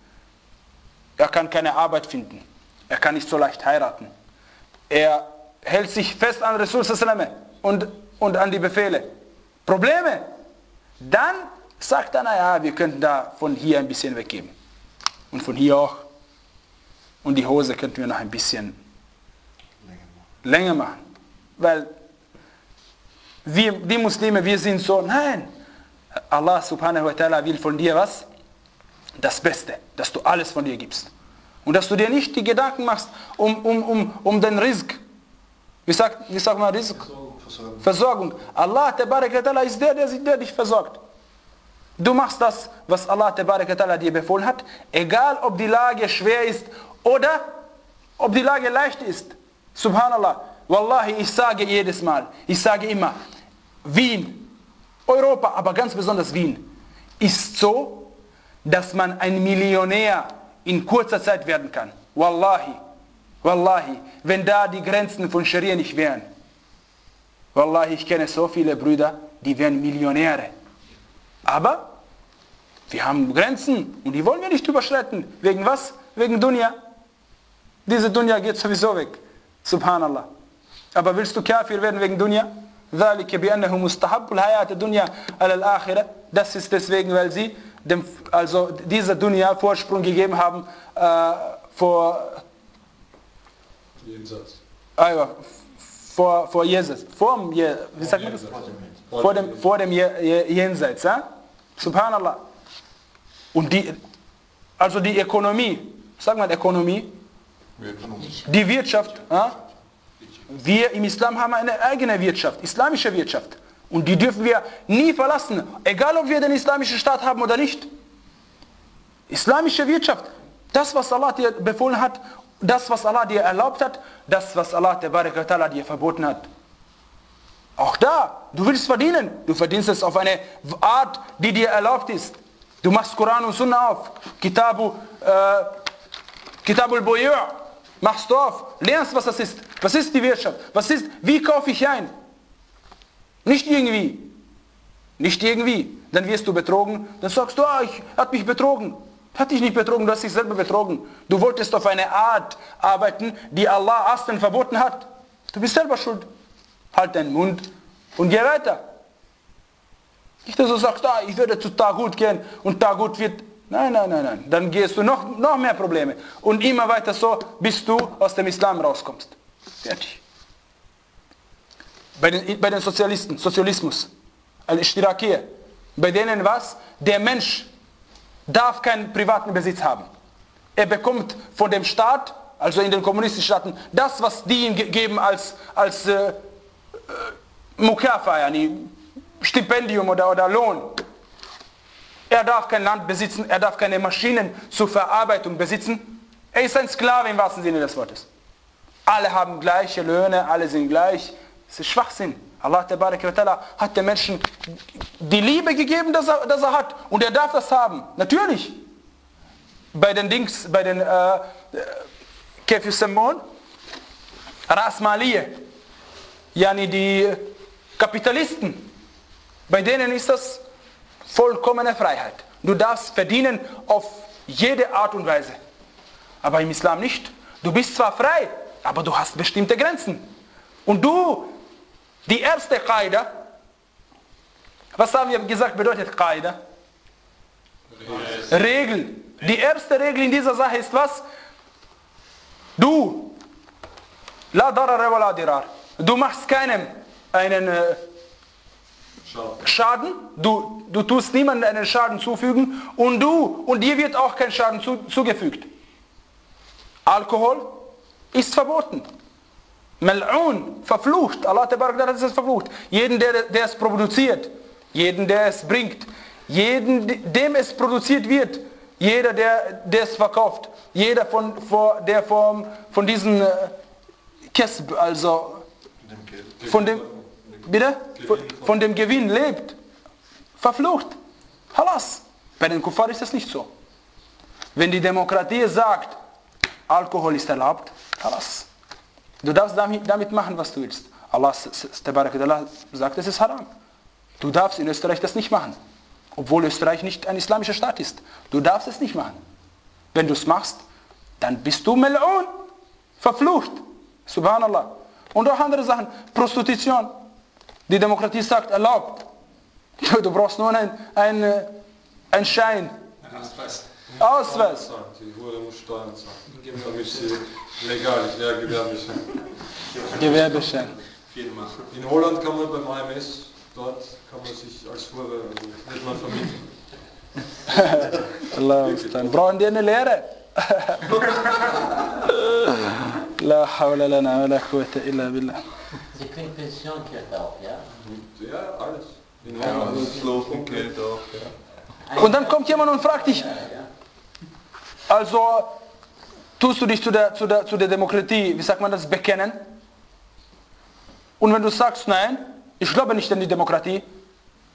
Er kann keine Arbeit finden. Er kann nicht so leicht heiraten. Er hält sich fest an Rasul sallallahu alaihi wasallam und, und an die Befehle. Probleme. Dann sagt er, naja, wir könnten da von hier ein bisschen weggeben. Und von hier auch. Und die Hose könnten wir noch ein bisschen länger machen. Weil wir, die Muslime, wir sind so, nein. Allah subhanahu wa ta'ala will von dir was? Das Beste, dass du alles von dir gibst. Und dass du dir nicht die Gedanken machst um, um, um, um den Rizq. Wie sagt, wie sagt man Rizq? Versorgung. Versorgung. Allah tabarak wa ta'ala ist der, der, der dich versorgt. Du machst das, was Allah tabarak wa ta'ala dir befohlen hat, egal ob die Lage schwer ist oder ob die Lage leicht ist. Subhanallah. Wallahi, ich sage jedes Mal, ich sage immer, Wien, Europa, aber ganz besonders Wien, ist so, dass man ein Millionär in kurzer Zeit werden kann. Wallahi, Wallahi, wenn da die Grenzen von Scharia nicht wären. Wallahi, ich kenne so viele Brüder, die wären Millionäre. Aber wir haben Grenzen und die wollen wir nicht überschreiten. Wegen was? Wegen Dunya. Diese Dunya geht sowieso weg. Subhanallah. Aber willst du Kafir werden wegen Dunya? ذَلِكَ بِأَنَّهُ مُسْتَحَبُّ الْحَيَاةِ الدُّنْيَا عَلَى الْآخِرَةِ. Das ist deswegen, weil sie dem, also dieser Dunya Vorsprung gegeben haben äh, vor Jenseits. Ah, vor, vor Jesus. Vor dem, wie sagt man das? Vor dem, vor dem Jenseits. Ja? Subhanallah. Und die, also die Ökonomie, sag mal Ökonomie, die Wirtschaft, ja? Wir im Islam haben eine eigene Wirtschaft, islamische Wirtschaft. Und die dürfen wir nie verlassen, egal ob wir den islamischen Staat haben oder nicht. Islamische Wirtschaft, das was Allah dir befohlen hat, das was Allah dir erlaubt hat, das was Allah dir verboten hat. Auch da, du willst verdienen, du verdienst es auf eine Art, die dir erlaubt ist. Du machst Koran und Sunna auf, Kitabu, äh, Kitabul Buyu', machst du auf, lernst was das ist. Was ist die Wirtschaft? Was ist, wie kaufe ich ein? Nicht irgendwie. Nicht irgendwie. Dann wirst du betrogen, dann sagst du, ah, ich hat mich betrogen. Hat dich nicht betrogen, du hast dich selber betrogen. Du wolltest auf eine Art arbeiten, die Allah Asten verboten hat. Du bist selber schuld. Halt deinen Mund und geh weiter. Nicht, dass du sagst, ah, ich werde zu Tagut gehen und Tagut wird... Nein, nein, nein, nein. Dann gehst du noch, noch mehr Probleme. Und immer weiter so, bis du aus dem Islam rauskommst. Fertig. Bei den, bei den Sozialisten, Sozialismus, Al-Ishtirakiyya, bei denen was? Der Mensch darf keinen privaten Besitz haben. Er bekommt von dem Staat, also in den kommunistischen Staaten, das, was die ihm geben als, als äh, äh, Mukafa, yani Stipendium oder, oder Lohn. Er darf kein Land besitzen, er darf keine Maschinen zur Verarbeitung besitzen. Er ist ein Sklave im wahrsten Sinne des Wortes. Alle haben gleiche Löhne, alle sind gleich. Das ist Schwachsinn. Allah Ta'ala hat den Menschen die Liebe gegeben, dass er, dass er hat. Und er darf das haben. Natürlich. Bei den Dings, bei den Kef Yusammun, Rasmaliye, yani die Kapitalisten, bei denen ist das vollkommene Freiheit. Du darfst verdienen auf jede Art und Weise. Aber im Islam nicht. Du bist zwar frei, aber du hast bestimmte Grenzen. Und du, die erste Qaida, was haben wir gesagt, bedeutet Qaida? Regel. Die erste Regel in dieser Sache ist was? Du, la darar wa la dirar. Du machst keinem einen äh, Schaden, du, du tust niemandem einen Schaden zufügen und du, und dir wird auch kein Schaden zu, zugefügt. Alkohol ist verboten. Mal'un, verflucht. Allah hat es verflucht. Jeden, der, der es produziert, jeden, der es bringt, jeden, dem es produziert wird, jeder, der, der es verkauft, jeder, von, der von, von diesen äh, Kesb, also von dem, bitte? Von, von dem Gewinn lebt, verflucht. Halas. Bei den Kuffar ist das nicht so. Wenn die Demokratie sagt, Alkohol ist erlaubt, halas. Du darfst damit, damit machen, was du willst. Allah sagt, es ist haram. Du darfst in Österreich das nicht machen. Obwohl Österreich nicht ein islamischer Staat ist. Du darfst es nicht machen. Wenn du es machst, dann bist du Mel'un. Verflucht. Subhanallah. Und auch andere Sachen. Prostitution. Die Demokratie sagt, erlaubt. Du brauchst nur einen, einen, einen Schein. Ausweis. Ausweis. Die Hure muss Steuern zahlen. Damit sie legal ist, ja, Gewerbeschein. Gewerbeschein. In Holland kann man beim A M S, dort kann man sich als Hure, nicht mal vermieten. Allah, brauchen die eine Lehre? La hawla lana wa la quwwata illa billah. Sie kriegen Pensiongeld auch, ja? Ja, alles. In Holland ist Losengeld auch, ja. Und dann kommt jemand und fragt dich, also tust du dich zu der, zu der, zu der Demokratie, wie sagt man das, bekennen? Und wenn du sagst, nein, ich glaube nicht an die Demokratie,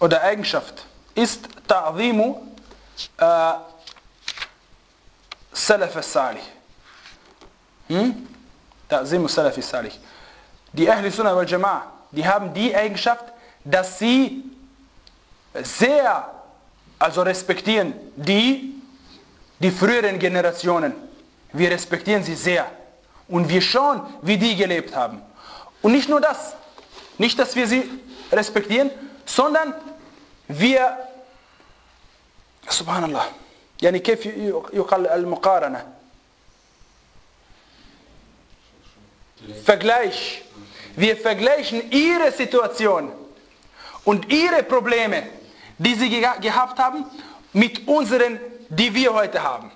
oder Eigenschaft ist Ta'zimu äh, Salaf al-Salih. Hm? Ta'zimu Salaf al-Salih. Die Ahli Sunnah wal Jama'ah, die haben die Eigenschaft, dass sie sehr, also respektieren die, die früheren Generationen. Wir respektieren sie sehr. Und wir schauen, wie die gelebt haben. Und nicht nur das, nicht, dass wir sie respektieren, sondern wir, subhanallah, yani كيف يقال المقارنة, Vergleich. Wir vergleichen ihre Situation und ihre Probleme, die sie ge- gehabt haben, mit unseren, die wir heute haben.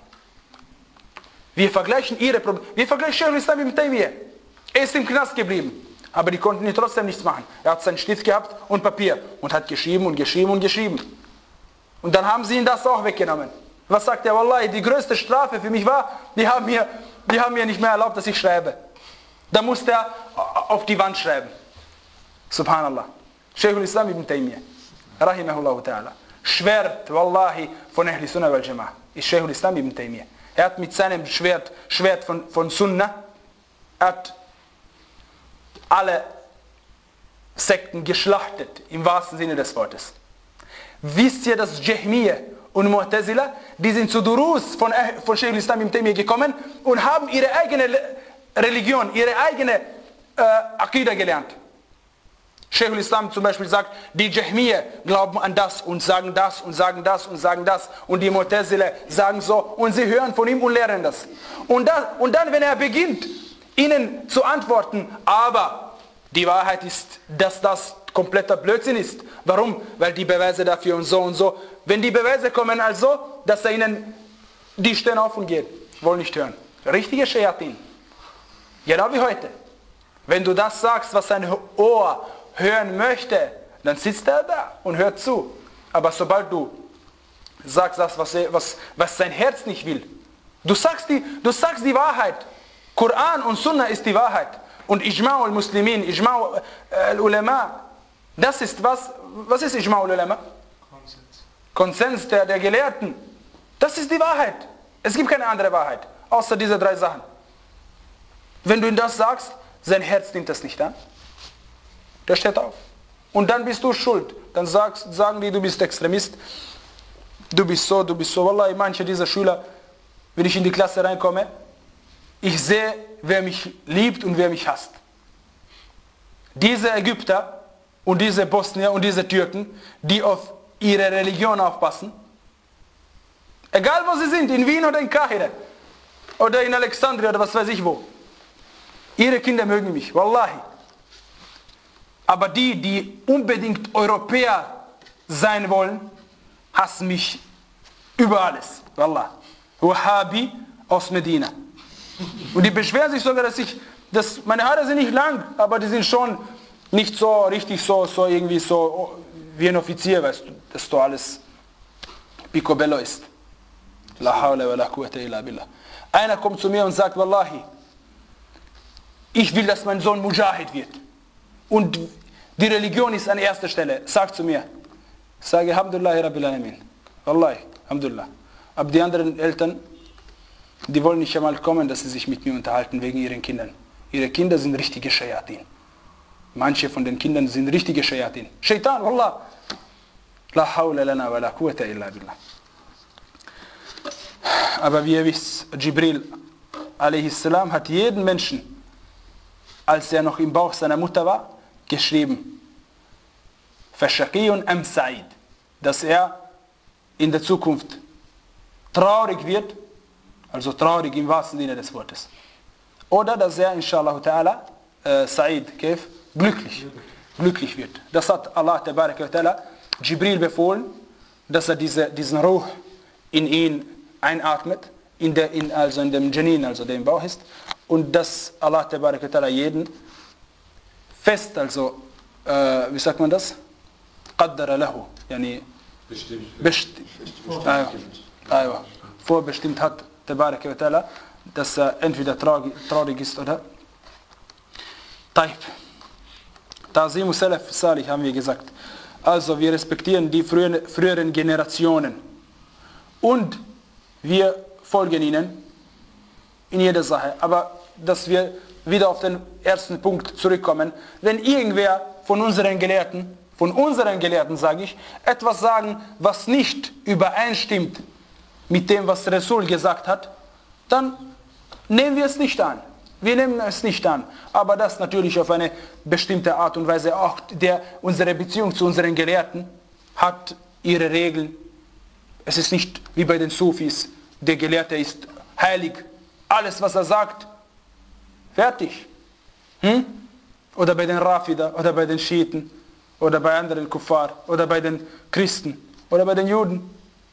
Wir vergleichen ihre Probleme. Wir vergleichen Shaykh al-Islam ibn Taymiyyah. Er ist im Knast geblieben, aber die konnten ihn trotzdem nichts machen. Er hat seinen Stift gehabt und Papier und hat geschrieben und geschrieben und geschrieben. Und dann haben sie ihn das auch weggenommen. Was sagt er? Wallahi, die größte Strafe für mich war, die haben mir, die haben mir nicht mehr erlaubt, dass ich schreibe. Da musste er auf die Wand schreiben. Subhanallah. Shaykh al-Islam ibn Taymiyyah, rahimahullah ta'ala, Schwert, wallahi, von Ahli Sunnah wal Jama'ah, ist Shaykh al-Islam ibn Taymiyyah. Er hat mit seinem Schwert, Schwert von, von Sunnah, hat alle Sekten geschlachtet, im wahrsten Sinne des Wortes. Wisst ihr, dass Jahmiyyah und Mu'tazila, die sind zu Durus von, von Shaykh al-Islam ibn Taymiyyah gekommen und haben ihre eigene Religion, ihre eigene äh, Aqidah gelernt. Shaykh al-Islam zum Beispiel sagt, die Jahmiyyah glauben an das und sagen das und sagen das und sagen das und die Mu'tazila sagen so und sie hören von ihm und lernen das. Und, da, und dann, wenn er beginnt, ihnen zu antworten, aber die Wahrheit ist, dass das kompletter Blödsinn ist. Warum? Weil die Beweise dafür und so und so. Wenn die Beweise kommen also, dass er ihnen die stehen auf und gehen, wollen nicht hören. Richtige Shayatin. Genau wie heute. Wenn du das sagst, was sein Ohr hören möchte, dann sitzt er da und hört zu. Aber sobald du sagst das, was, was, was sein Herz nicht will, du sagst, die, du sagst die Wahrheit. Koran und Sunnah ist die Wahrheit. Und Ijma' al-Muslimin, Ijma' al-Ulama, das ist was? Was ist Ijma' al-Ulama? Konsens. Konsens der, der Gelehrten. Das ist die Wahrheit. Es gibt keine andere Wahrheit, außer diese drei Sachen. Wenn du ihm das sagst, sein Herz nimmt das nicht an. Der steht auf. Und dann bist du schuld. Dann sagst, sagen die, du bist Extremist. Du bist so, du bist so. Wallahi, manche dieser Schüler, wenn ich in die Klasse reinkomme, ich sehe, wer mich liebt und wer mich hasst. Diese Ägypter und diese Bosnier und diese Türken, die auf ihre Religion aufpassen, egal wo sie sind, in Wien oder in Kahire oder in Alexandria oder was weiß ich wo, ihre Kinder mögen mich, wallahi. Aber die, die unbedingt Europäer sein wollen, hassen mich über alles. Wallah. Wahhabi aus Medina. Und die beschweren sich sogar, dass ich, dass meine Haare sind nicht lang, aber die sind schon nicht so richtig so, so irgendwie so wie ein Offizier, weißt du, dass du alles picobello ist. La hawla wa la quwwata illa billah. Einer kommt zu mir und sagt, wallahi, ich will, dass mein Sohn Mujahid wird. Und die Religion ist an erster Stelle. Sag zu mir. Ich sage, Alhamdulillah, Rabbil Alamin. Wallahi, Alhamdulillah. Aber die anderen Eltern, die wollen nicht einmal kommen, dass sie sich mit mir unterhalten wegen ihren Kindern. Ihre Kinder sind richtige Shayatin. Manche von den Kindern sind richtige Shayatin. Shaitan, Wallah. La hawla lana wa la quwwata illa billah. Aber wie ihr wisst, Jibril a.s. hat jeden Menschen, als er noch im Bauch seiner Mutter war, geschrieben, Fashaqiyun am Sa'id, dass er in der Zukunft traurig wird, also traurig im wahrsten Sinne des Wortes. Oder dass er, inshallah ta'ala, äh, Sa'id, Kef, glücklich, glücklich wird. Das hat Allah tabaraka wa ta'ala Jibril befohlen, dass er diese, diesen Ruh in ihn einatmet, in der, in, also in dem Janin, also der im Bauch ist, und dass Allah tabaraka wa ta'ala jeden fest, also, äh, wie sagt man das? Qaddara lahu, yani bestimmt, bestimmt, bestimmt. vorbestimmt hat, tabaraka wa ta'ala, dass er entweder traurig, traurig ist oder Taib. Ta'zimu Salaf Salih haben wir gesagt. Also wir respektieren die früheren, früheren Generationen und wir folgen ihnen in jeder Sache. Aber dass wir wieder auf den ersten Punkt zurückkommen, wenn irgendwer von unseren Gelehrten, von unseren Gelehrten sage ich, etwas sagen, was nicht übereinstimmt mit dem, was Rasul gesagt hat, dann nehmen wir es nicht an. Wir nehmen es nicht an. Aber das natürlich auf eine bestimmte Art und Weise. Auch der, unsere Beziehung zu unseren Gelehrten hat ihre Regeln. Es ist nicht wie bei den Sufis. Der Gelehrte ist heilig. Alles, was er sagt, fertig. Hm? Oder bei den Rafida, oder bei den Schiiten, oder bei anderen Kuffar, oder bei den Christen, oder bei den Juden.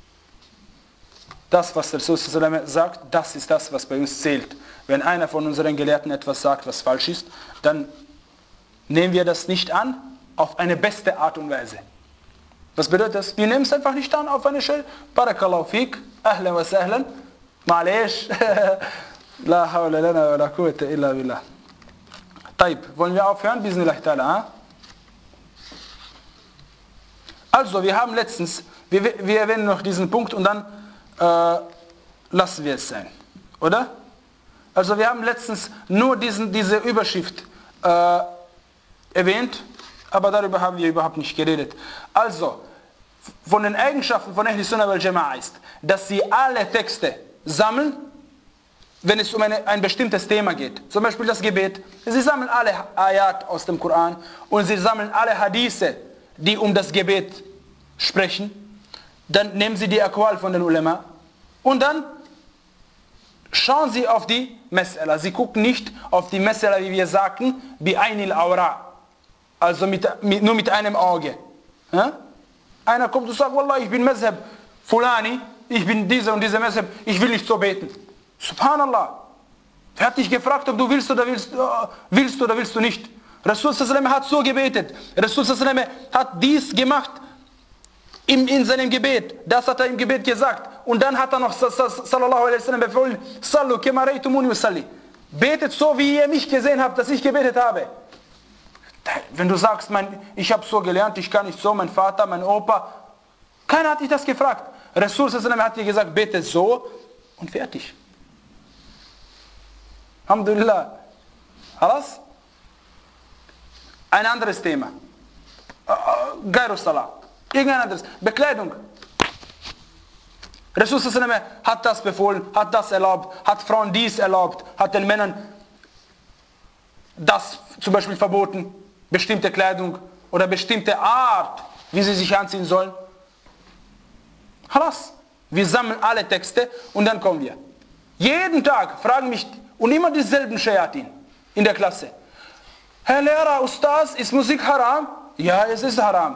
Das, was der Rasul sagt, das ist das, was bei uns zählt. Wenn einer von unseren Gelehrten etwas sagt, was falsch ist, dann nehmen wir das nicht an auf eine beste Art und Weise. Was bedeutet das? Wir nehmen es einfach nicht an auf eine schöne Barakallahu fik, ahlan wa sahlan, ma'alesh, la hawla lana wa la quwwata illa billah. Taib, wollen wir aufhören? Bismillah ta'ala. Also, wir haben letztens, wir, wir erwähnen noch diesen Punkt und dann äh, lassen wir es sein. Oder? Also wir haben letztens nur diesen, diese Überschrift äh, erwähnt, aber darüber haben wir überhaupt nicht geredet. Also, von den Eigenschaften von Ahl Sunnah wal Jama'a ist, dass sie alle Texte sammeln, wenn es um eine, ein bestimmtes Thema geht. Zum Beispiel das Gebet. Sie sammeln alle Ayat aus dem Koran und sie sammeln alle Hadithe, die um das Gebet sprechen. Dann nehmen sie die Aqwal von den Ulema und dann schauen sie auf die Mas'ala. Sie gucken nicht auf die Mas'ala, wie wir sagten, bi aynil awra. Also mit, mit, nur mit einem Auge. Ja? Einer kommt und sagt, Wallah, ich bin Mazhab Fulani, ich bin dieser und dieser Mazhab, ich will nicht so beten. Subhanallah. Er hat dich gefragt, ob du willst oder willst, willst oder willst du nicht. Rasul sallallahu alaihi wasallam hat so gebetet. Rasul sallallahu alaihi wasallam hat dies gemacht in, in seinem Gebet. Das hat er im Gebet gesagt. Und dann hat er noch sallallahu alaihi wasallam befohlen, Sallu kama ra'aytumuni usalli. Betet so, wie ihr mich gesehen habt, dass ich gebetet habe. Wenn du sagst, mein, ich habe so gelernt, ich kann nicht so, mein Vater, mein Opa, keiner hat dich das gefragt. Rasul sallallahu alaihi wasallam hat dir gesagt, bete so und fertig. Alhamdulillah. Alles? Ein anderes Thema. Gairu Salah. Irgendein anderes. Bekleidung. Rasul sallallahu alaihi wasallam hat das befohlen, hat das erlaubt, hat Frauen dies erlaubt, hat den Männern das zum Beispiel verboten, bestimmte Kleidung oder bestimmte Art, wie sie sich anziehen sollen. Halas. Wir sammeln alle Texte und dann kommen wir. Jeden Tag fragen mich und immer dieselben Shayatin in der Klasse. Herr Lehrer, Ustaz, ist Musik haram? Ja, es ist haram.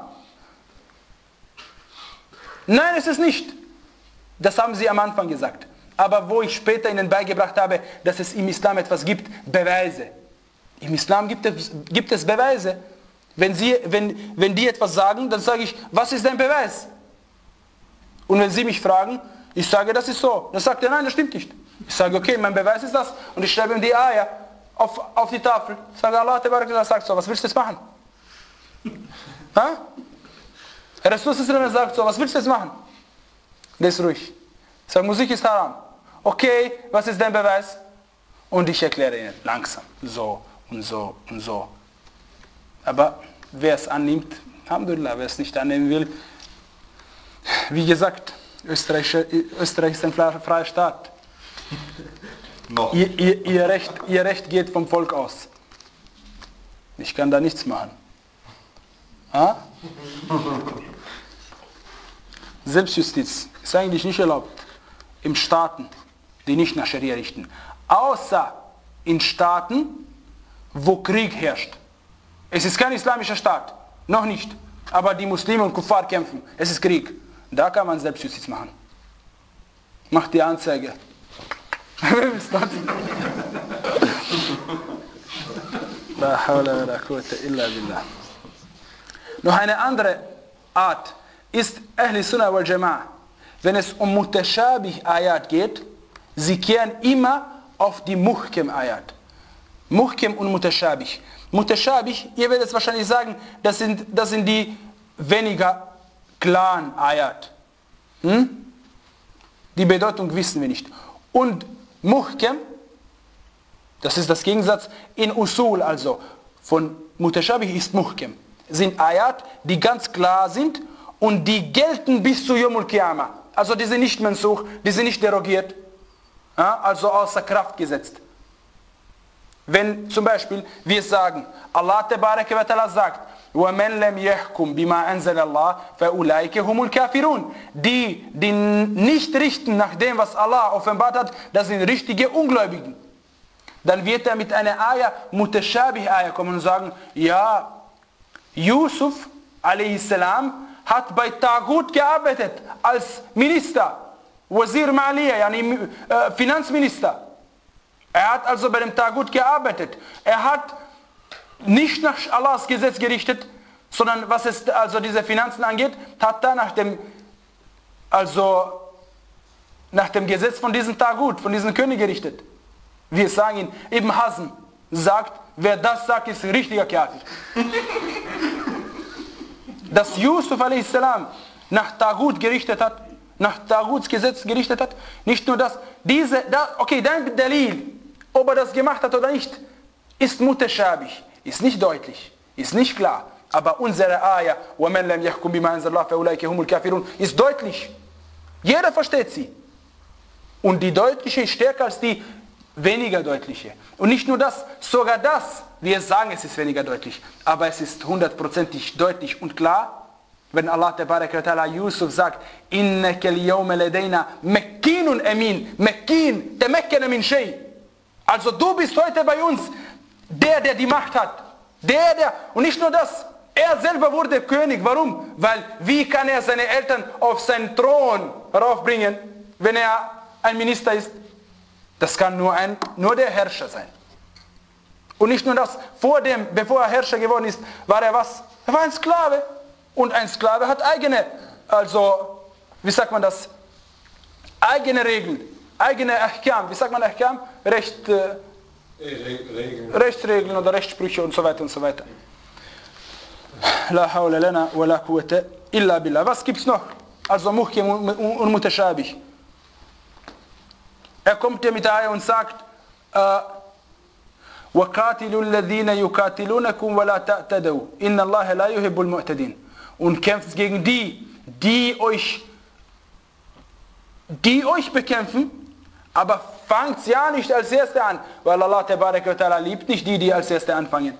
Nein, es ist nicht. Das haben sie am Anfang gesagt. Aber wo ich später ihnen beigebracht habe, dass es im Islam etwas gibt, Beweise. Im Islam gibt es, gibt es Beweise. Wenn, sie, wenn, wenn die etwas sagen, dann sage ich, was ist dein Beweis? Und wenn sie mich fragen, ich sage, das ist so. Dann sagt er, nein, das stimmt nicht. Ich sage, okay, mein Beweis ist das. Und ich schreibe ihm die Ayah auf, auf die Tafel. Ich sage, Allah sagt so, was willst du jetzt machen? Ha? Rasul sagt so, was willst du jetzt machen? Der ist ruhig. Ich sage, Musik ist haram. Okay, was ist dein Beweis? Und ich erkläre ihnen langsam, so und so und so. Aber wer es annimmt, Alhamdulillah, wer es nicht annehmen will, wie gesagt, Österreich, Österreich ist ein freier Staat. No. Ihr, ihr, ihr, Recht, ihr Recht geht vom Volk aus. Ich kann da nichts machen. Ha? Selbstjustiz ist eigentlich nicht erlaubt in Staaten, die nicht nach Scharia richten. Außer in Staaten, wo Krieg herrscht. Es ist kein islamischer Staat, noch nicht. Aber die Muslime und Kuffar kämpfen. Es ist Krieg. Da kann man Selbstjustiz machen. Macht die Anzeige. La hawla wa la quwwata illa billah. Noch eine andere Art ist Ahl Sunnah wal Jama'a. Wenn es um Mutashabih Ayat geht, sie kehren immer auf die Muhkem Ayat. Muhkem und Mutashabih. Mutashabih, ihr werdet es wahrscheinlich sagen, das sind, das sind die weniger klaren Ayat. Hm? Die Bedeutung wissen wir nicht. Und Muhkam, das ist das Gegensatz in Usul, also von Mutashabih ist Muhkam, sind Ayat, die ganz klar sind und die gelten bis zu Yawmul Qiyamah. Also die sind nicht mansuch, die sind nicht derogiert, ja, also außer Kraft gesetzt. Wenn zum Beispiel wir sagen, Allah Tabaraka wa Ta'ala sagt, وَمَنْ لَمْ يَحْكُمْ بِمَا أَنزَلَ اللَّهُ فَأُولَٰئِكَ هُمُ الْكَافِرُونَ. Die, die nicht richten nach dem, was Allah offenbart hat, das sind richtige Ungläubigen. Dann wird er mit einer Ayah, Mutashabih Ayah kommen und sagen, ja, Yusuf a.s. hat bei Tagut gearbeitet als Minister, Wazir Ma'aliyah, yani äh, Finanzminister. Er hat also bei dem Tagut gearbeitet. Er hat nicht nach Allahs Gesetz gerichtet, sondern was es also diese Finanzen angeht, hat er nach dem, also nach dem Gesetz von diesem Tagut, von diesem König gerichtet. Wir sagen ihn, Ibn Hazm sagt, wer das sagt, ist ein richtiger Kafir. Dass Yusuf a.s. nach Tagut gerichtet hat, nach Taguts Gesetz gerichtet hat, nicht nur das, diese, da, okay, dein Dalil, ob er das gemacht hat oder nicht, ist mutashabih, ist nicht deutlich, ist nicht klar. Aber unsere Ayah, وَمَنْ لَمْ يَحْكُمْ بِمَا أَنزَلَ اللَّهُ فَأُولَٰئِكَ هُمُ الْكَافِرُونَ, ist deutlich. Jeder versteht sie. Und die deutliche ist stärker als die weniger deutliche. Und nicht nur das, sogar das, wir sagen, es ist weniger deutlich, aber es ist hundertprozentig deutlich und klar, wenn Allah Tabaraka wa Ta'ala Yusuf sagt, إِنَّكَ الْيَوْمَ لَدَيْنَا مَكِّينٌ أَمِينٌ, Mekkin, تَمَكَّنَ مِنْ شَيْءٍ. Also du bist heute bei uns der, der die Macht hat. Der, der, und nicht nur das, er selber wurde König. Warum? Weil, wie kann er seine Eltern auf seinen Thron raufbringen, wenn er ein Minister ist? Das kann nur, ein, nur der Herrscher sein. Und nicht nur das, vor dem, bevor er Herrscher geworden ist, war er was? Er war ein Sklave. Und ein Sklave hat eigene, also, wie sagt man das? Eigene Regeln, eigene Ahkam. Wie sagt man Ahkam? Recht, äh, Regeln. Rechtsregeln oder Rechtssprüche und so weiter und so weiter. La hawla lana wa la quwwata illa billah. Was gibt's noch? Also Muhkam und Mutashabih. Er kommt ja mit der Ayah und sagt, وَقَاتِلُوا الَّذِينَ يُقَاتِلُونَكُمْ وَلَا تَعْتَدَوْا إِنَّ اللَّهَ لَا يُحِبُّ الْمُعْتَدِينَ. Und kämpft gegen die, die euch, die euch bekämpfen, aber fangt ja nicht als Erste an, weil Allah Tabaraka wa Ta'ala liebt nicht die, die als Erste anfangen.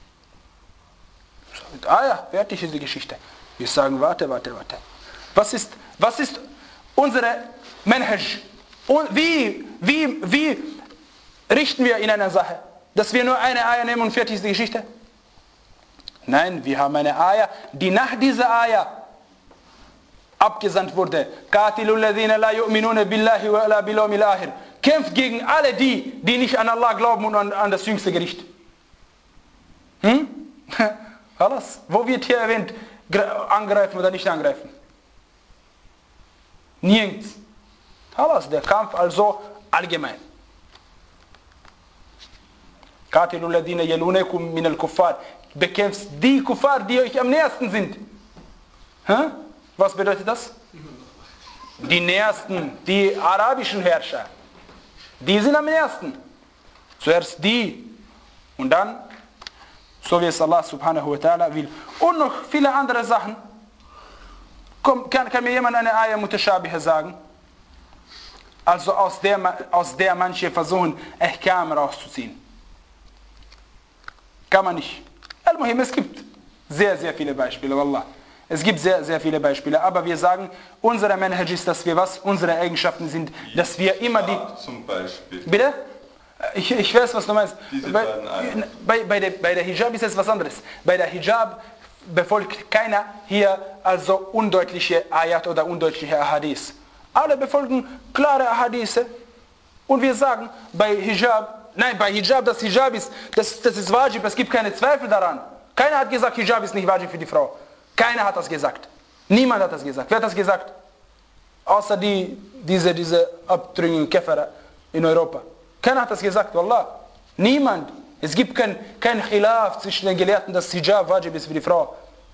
Ah ja, fertig ist die Geschichte. Wir sagen, warte, warte, warte. Was ist, was ist unsere Manhaj? Und wie, wie, wie richten wir in einer Sache? Dass wir nur eine Ayah nehmen und fertig ist die Geschichte? Nein, wir haben eine Ayah, die nach dieser Ayah abgesandt wurde. قَاتِلُوا الَّذِينَ لَا يُؤْمِنُونَ بِاللَّهِ وَلَا بِالْيَوْمِ الْآخِرِ. Kämpft gegen alle die, die nicht an Allah glauben und an, an das jüngste Gericht. Hm? Alles. Wo wird hier erwähnt, angreifen oder nicht angreifen? Nirgends. Alles, der Kampf also allgemein. قَاتِلُوا الَّذِينَ يَلُونَكُمْ مِنَ الْكُفَّارِ. Bekämpft die Kuffar, die euch am nähersten sind. Hä? Was bedeutet das? Die nähersten, die arabischen Herrscher. Die sind am nähersten. Zuerst die und dann, so wie es Allah subhanahu wa ta'ala will. Und noch viele andere Sachen. Komm, kann, kann mir jemand eine Ayah Mutashabih sagen? Also aus der, aus der manche versuchen, Ahkam rauszuziehen. Kann man nicht. Al-Muhim, es gibt sehr, sehr viele Beispiele, Wallah. Es gibt sehr, sehr viele Beispiele, aber wir sagen, unsere Manhaj ist, dass wir was? Unsere Eigenschaften sind, dass wir immer die... Zum Beispiel. Bitte? Ich, ich weiß, was du meinst. Diese Bei, beiden bei, bei, der, bei der Hijab ist es was anderes. Bei der Hijab befolgt keiner hier also undeutliche Ayat oder undeutliche Ahadith. Alle befolgen klare Ahadithe und wir sagen, bei Hijab, nein, bei Hijab, das Hijab ist, das, das ist wajib, es gibt keine Zweifel daran. Keiner hat gesagt, Hijab ist nicht wajib für die Frau. Keiner hat das gesagt. Niemand hat das gesagt. Wer hat das gesagt? Außer die, diese, diese abtrünnigen Käfer in Europa. Keiner hat das gesagt, Wallah. Niemand. Es gibt kein, kein Khilaf zwischen den Gelehrten, dass Hijab wajib ist für die Frau.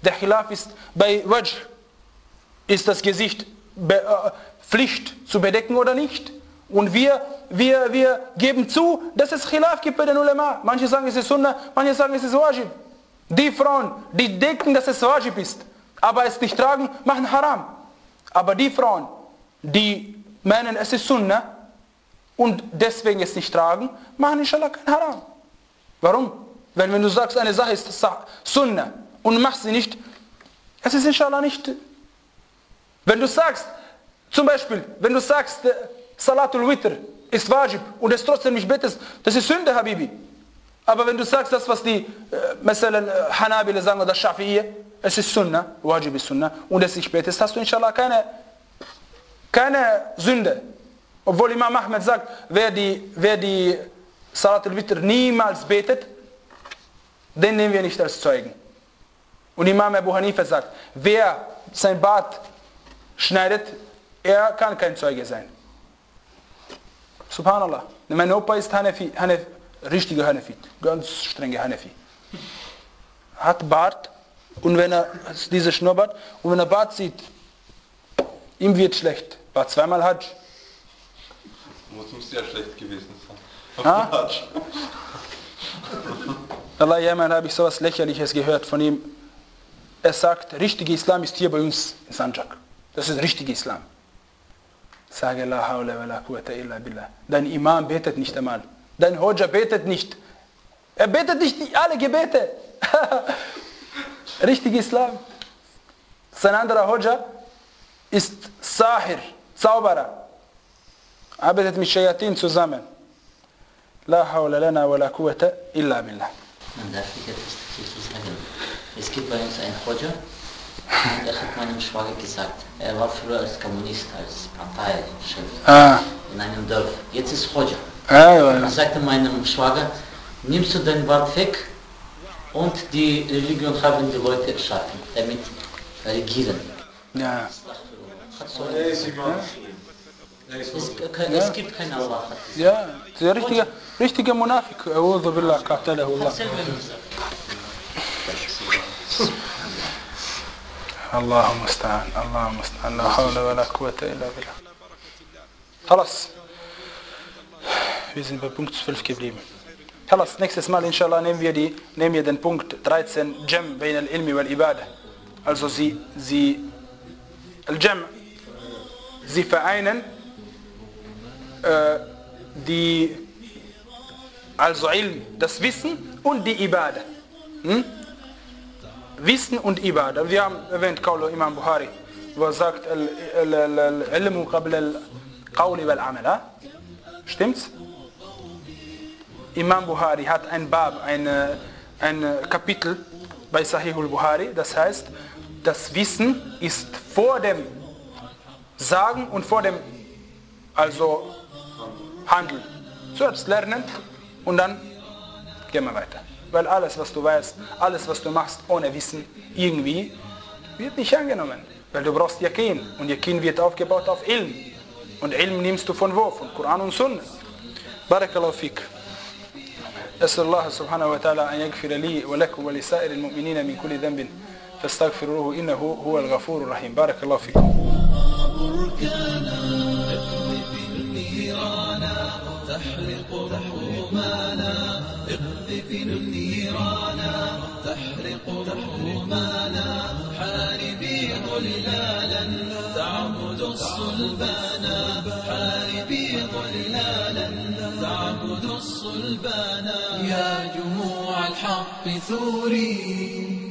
Der Khilaf ist bei Wajh. Ist das Gesicht be, äh, Pflicht zu bedecken oder nicht? Und wir, wir, wir geben zu, dass es Khilaf gibt bei den Ulema. Manche sagen, es ist Sunnah, manche sagen, es ist Wajib. Die Frauen, die denken, dass es Wajib ist, aber es nicht tragen, machen Haram. Aber die Frauen, die meinen, es ist Sunnah und deswegen es nicht tragen, machen inshallah kein Haram. Warum? Weil wenn du sagst, eine Sache ist Sunnah und machst sie nicht, es ist inshallah nicht. Wenn du sagst, zum Beispiel, wenn du sagst, Salatul Witr ist Wajib und es trotzdem nicht betest, das ist Sünde, Habibi. Aber wenn du sagst, das was die äh, Hanabila sagen oder Shafi'iyya, es ist Sunnah, Wajib ist Sunnah und es nicht betest, hast du inshallah keine, keine Sünde. Obwohl Imam Ahmed sagt, wer die, wer die Salatul Witr niemals betet, den nehmen wir nicht als Zeugen. Und Imam Abu Hanifa sagt, wer sein Bart schneidet, er kann kein Zeuge sein. Subhanallah. Mein Opa ist Hanafi, Hanaf, richtiger Hanafi, ganz strenger Hanafi. Hat Bart und wenn er diese Schnurrbart und wenn er Bart sieht, ihm wird schlecht. War zweimal Hajj. Muss ihm sehr schlecht gewesen sein. Ah? Allah, ja, man, habe ich sowas Lächerliches gehört von ihm. Er sagt, richtiger Islam ist hier bei uns in Sanjak. Das ist richtiger Islam. Sage la hawla wa la quwwata illa billah. Dein Imam betet nicht einmal. Dein Hoja betet nicht. Er betet nicht alle Gebete. Richtiger Islam. Sein anderer Hoja ist Sahir, Zauberer. Arbeitet mit Shayatin zusammen. La hawla lana wa la quwwata illa billah. Man darf nicht etwas dazu sagen. Es gibt bei uns einen Hoja, und er hat meinem Schwager gesagt, er war früher als Kommunist, als Parteichef ah. in einem Dorf. Jetzt ist Hoja. Ah, ja, ja. Er sagte meinem Schwager, nimmst du dein Bart weg und die Religion haben die Leute erschaffen, damit regieren. Ja. Es, es gibt keinen Allah. Ja, der richtige, richtige Monafik. A'udhu billah, qatalahu Allah. Allahu musta'an, Allahu musta'an, la hawla wa la quwwata illa billah. Khalas. Wir sind bei Punkt zwölf geblieben. Khalas, nächstes Mal inshallah nehmen wir, die, nehmen wir den Punkt dreizehn, Jam bain al-ilmi wal-ibada. Also sie, sie, al-Jam, sie vereinen äh, die, also Ilm, das Wissen und die Ibada. Hm? Wissen und Ibada. Wir haben erwähnt, Qawlu Imam Bukhari, wo er sagt, Al-Ilmu qabla al-Qawli wal-Amal. Stimmt's? Imam Bukhari hat ein Bab, ein, ein Kapitel bei Sahih al-Bukhari, das heißt, das Wissen ist vor dem Sagen und vor dem also Handeln. Zuerst lernen und dann gehen wir weiter. Weil alles, was du weißt, alles, was du machst ohne Wissen, irgendwie, wird nicht angenommen. Weil du brauchst Yaqin. Und Yaqin wird aufgebaut auf Ilm. Und Ilm nimmst du von wo? Von Koran und Sunna. Barakallahu fik. أسأل الله سبحانه وتعالى أن يغفر لي ولكم ولسائر المؤمنين من كل ذنب فاستغفروه إنه هو الغفور الرحيم. بارك الله فيكم. تحرق همومنا اقذف النيرانا تحرق همومنا حاربي ظلالا تعبد الصلبانا حاربي ظلالا تعبد الصلبانا يا جموع الحق ثوري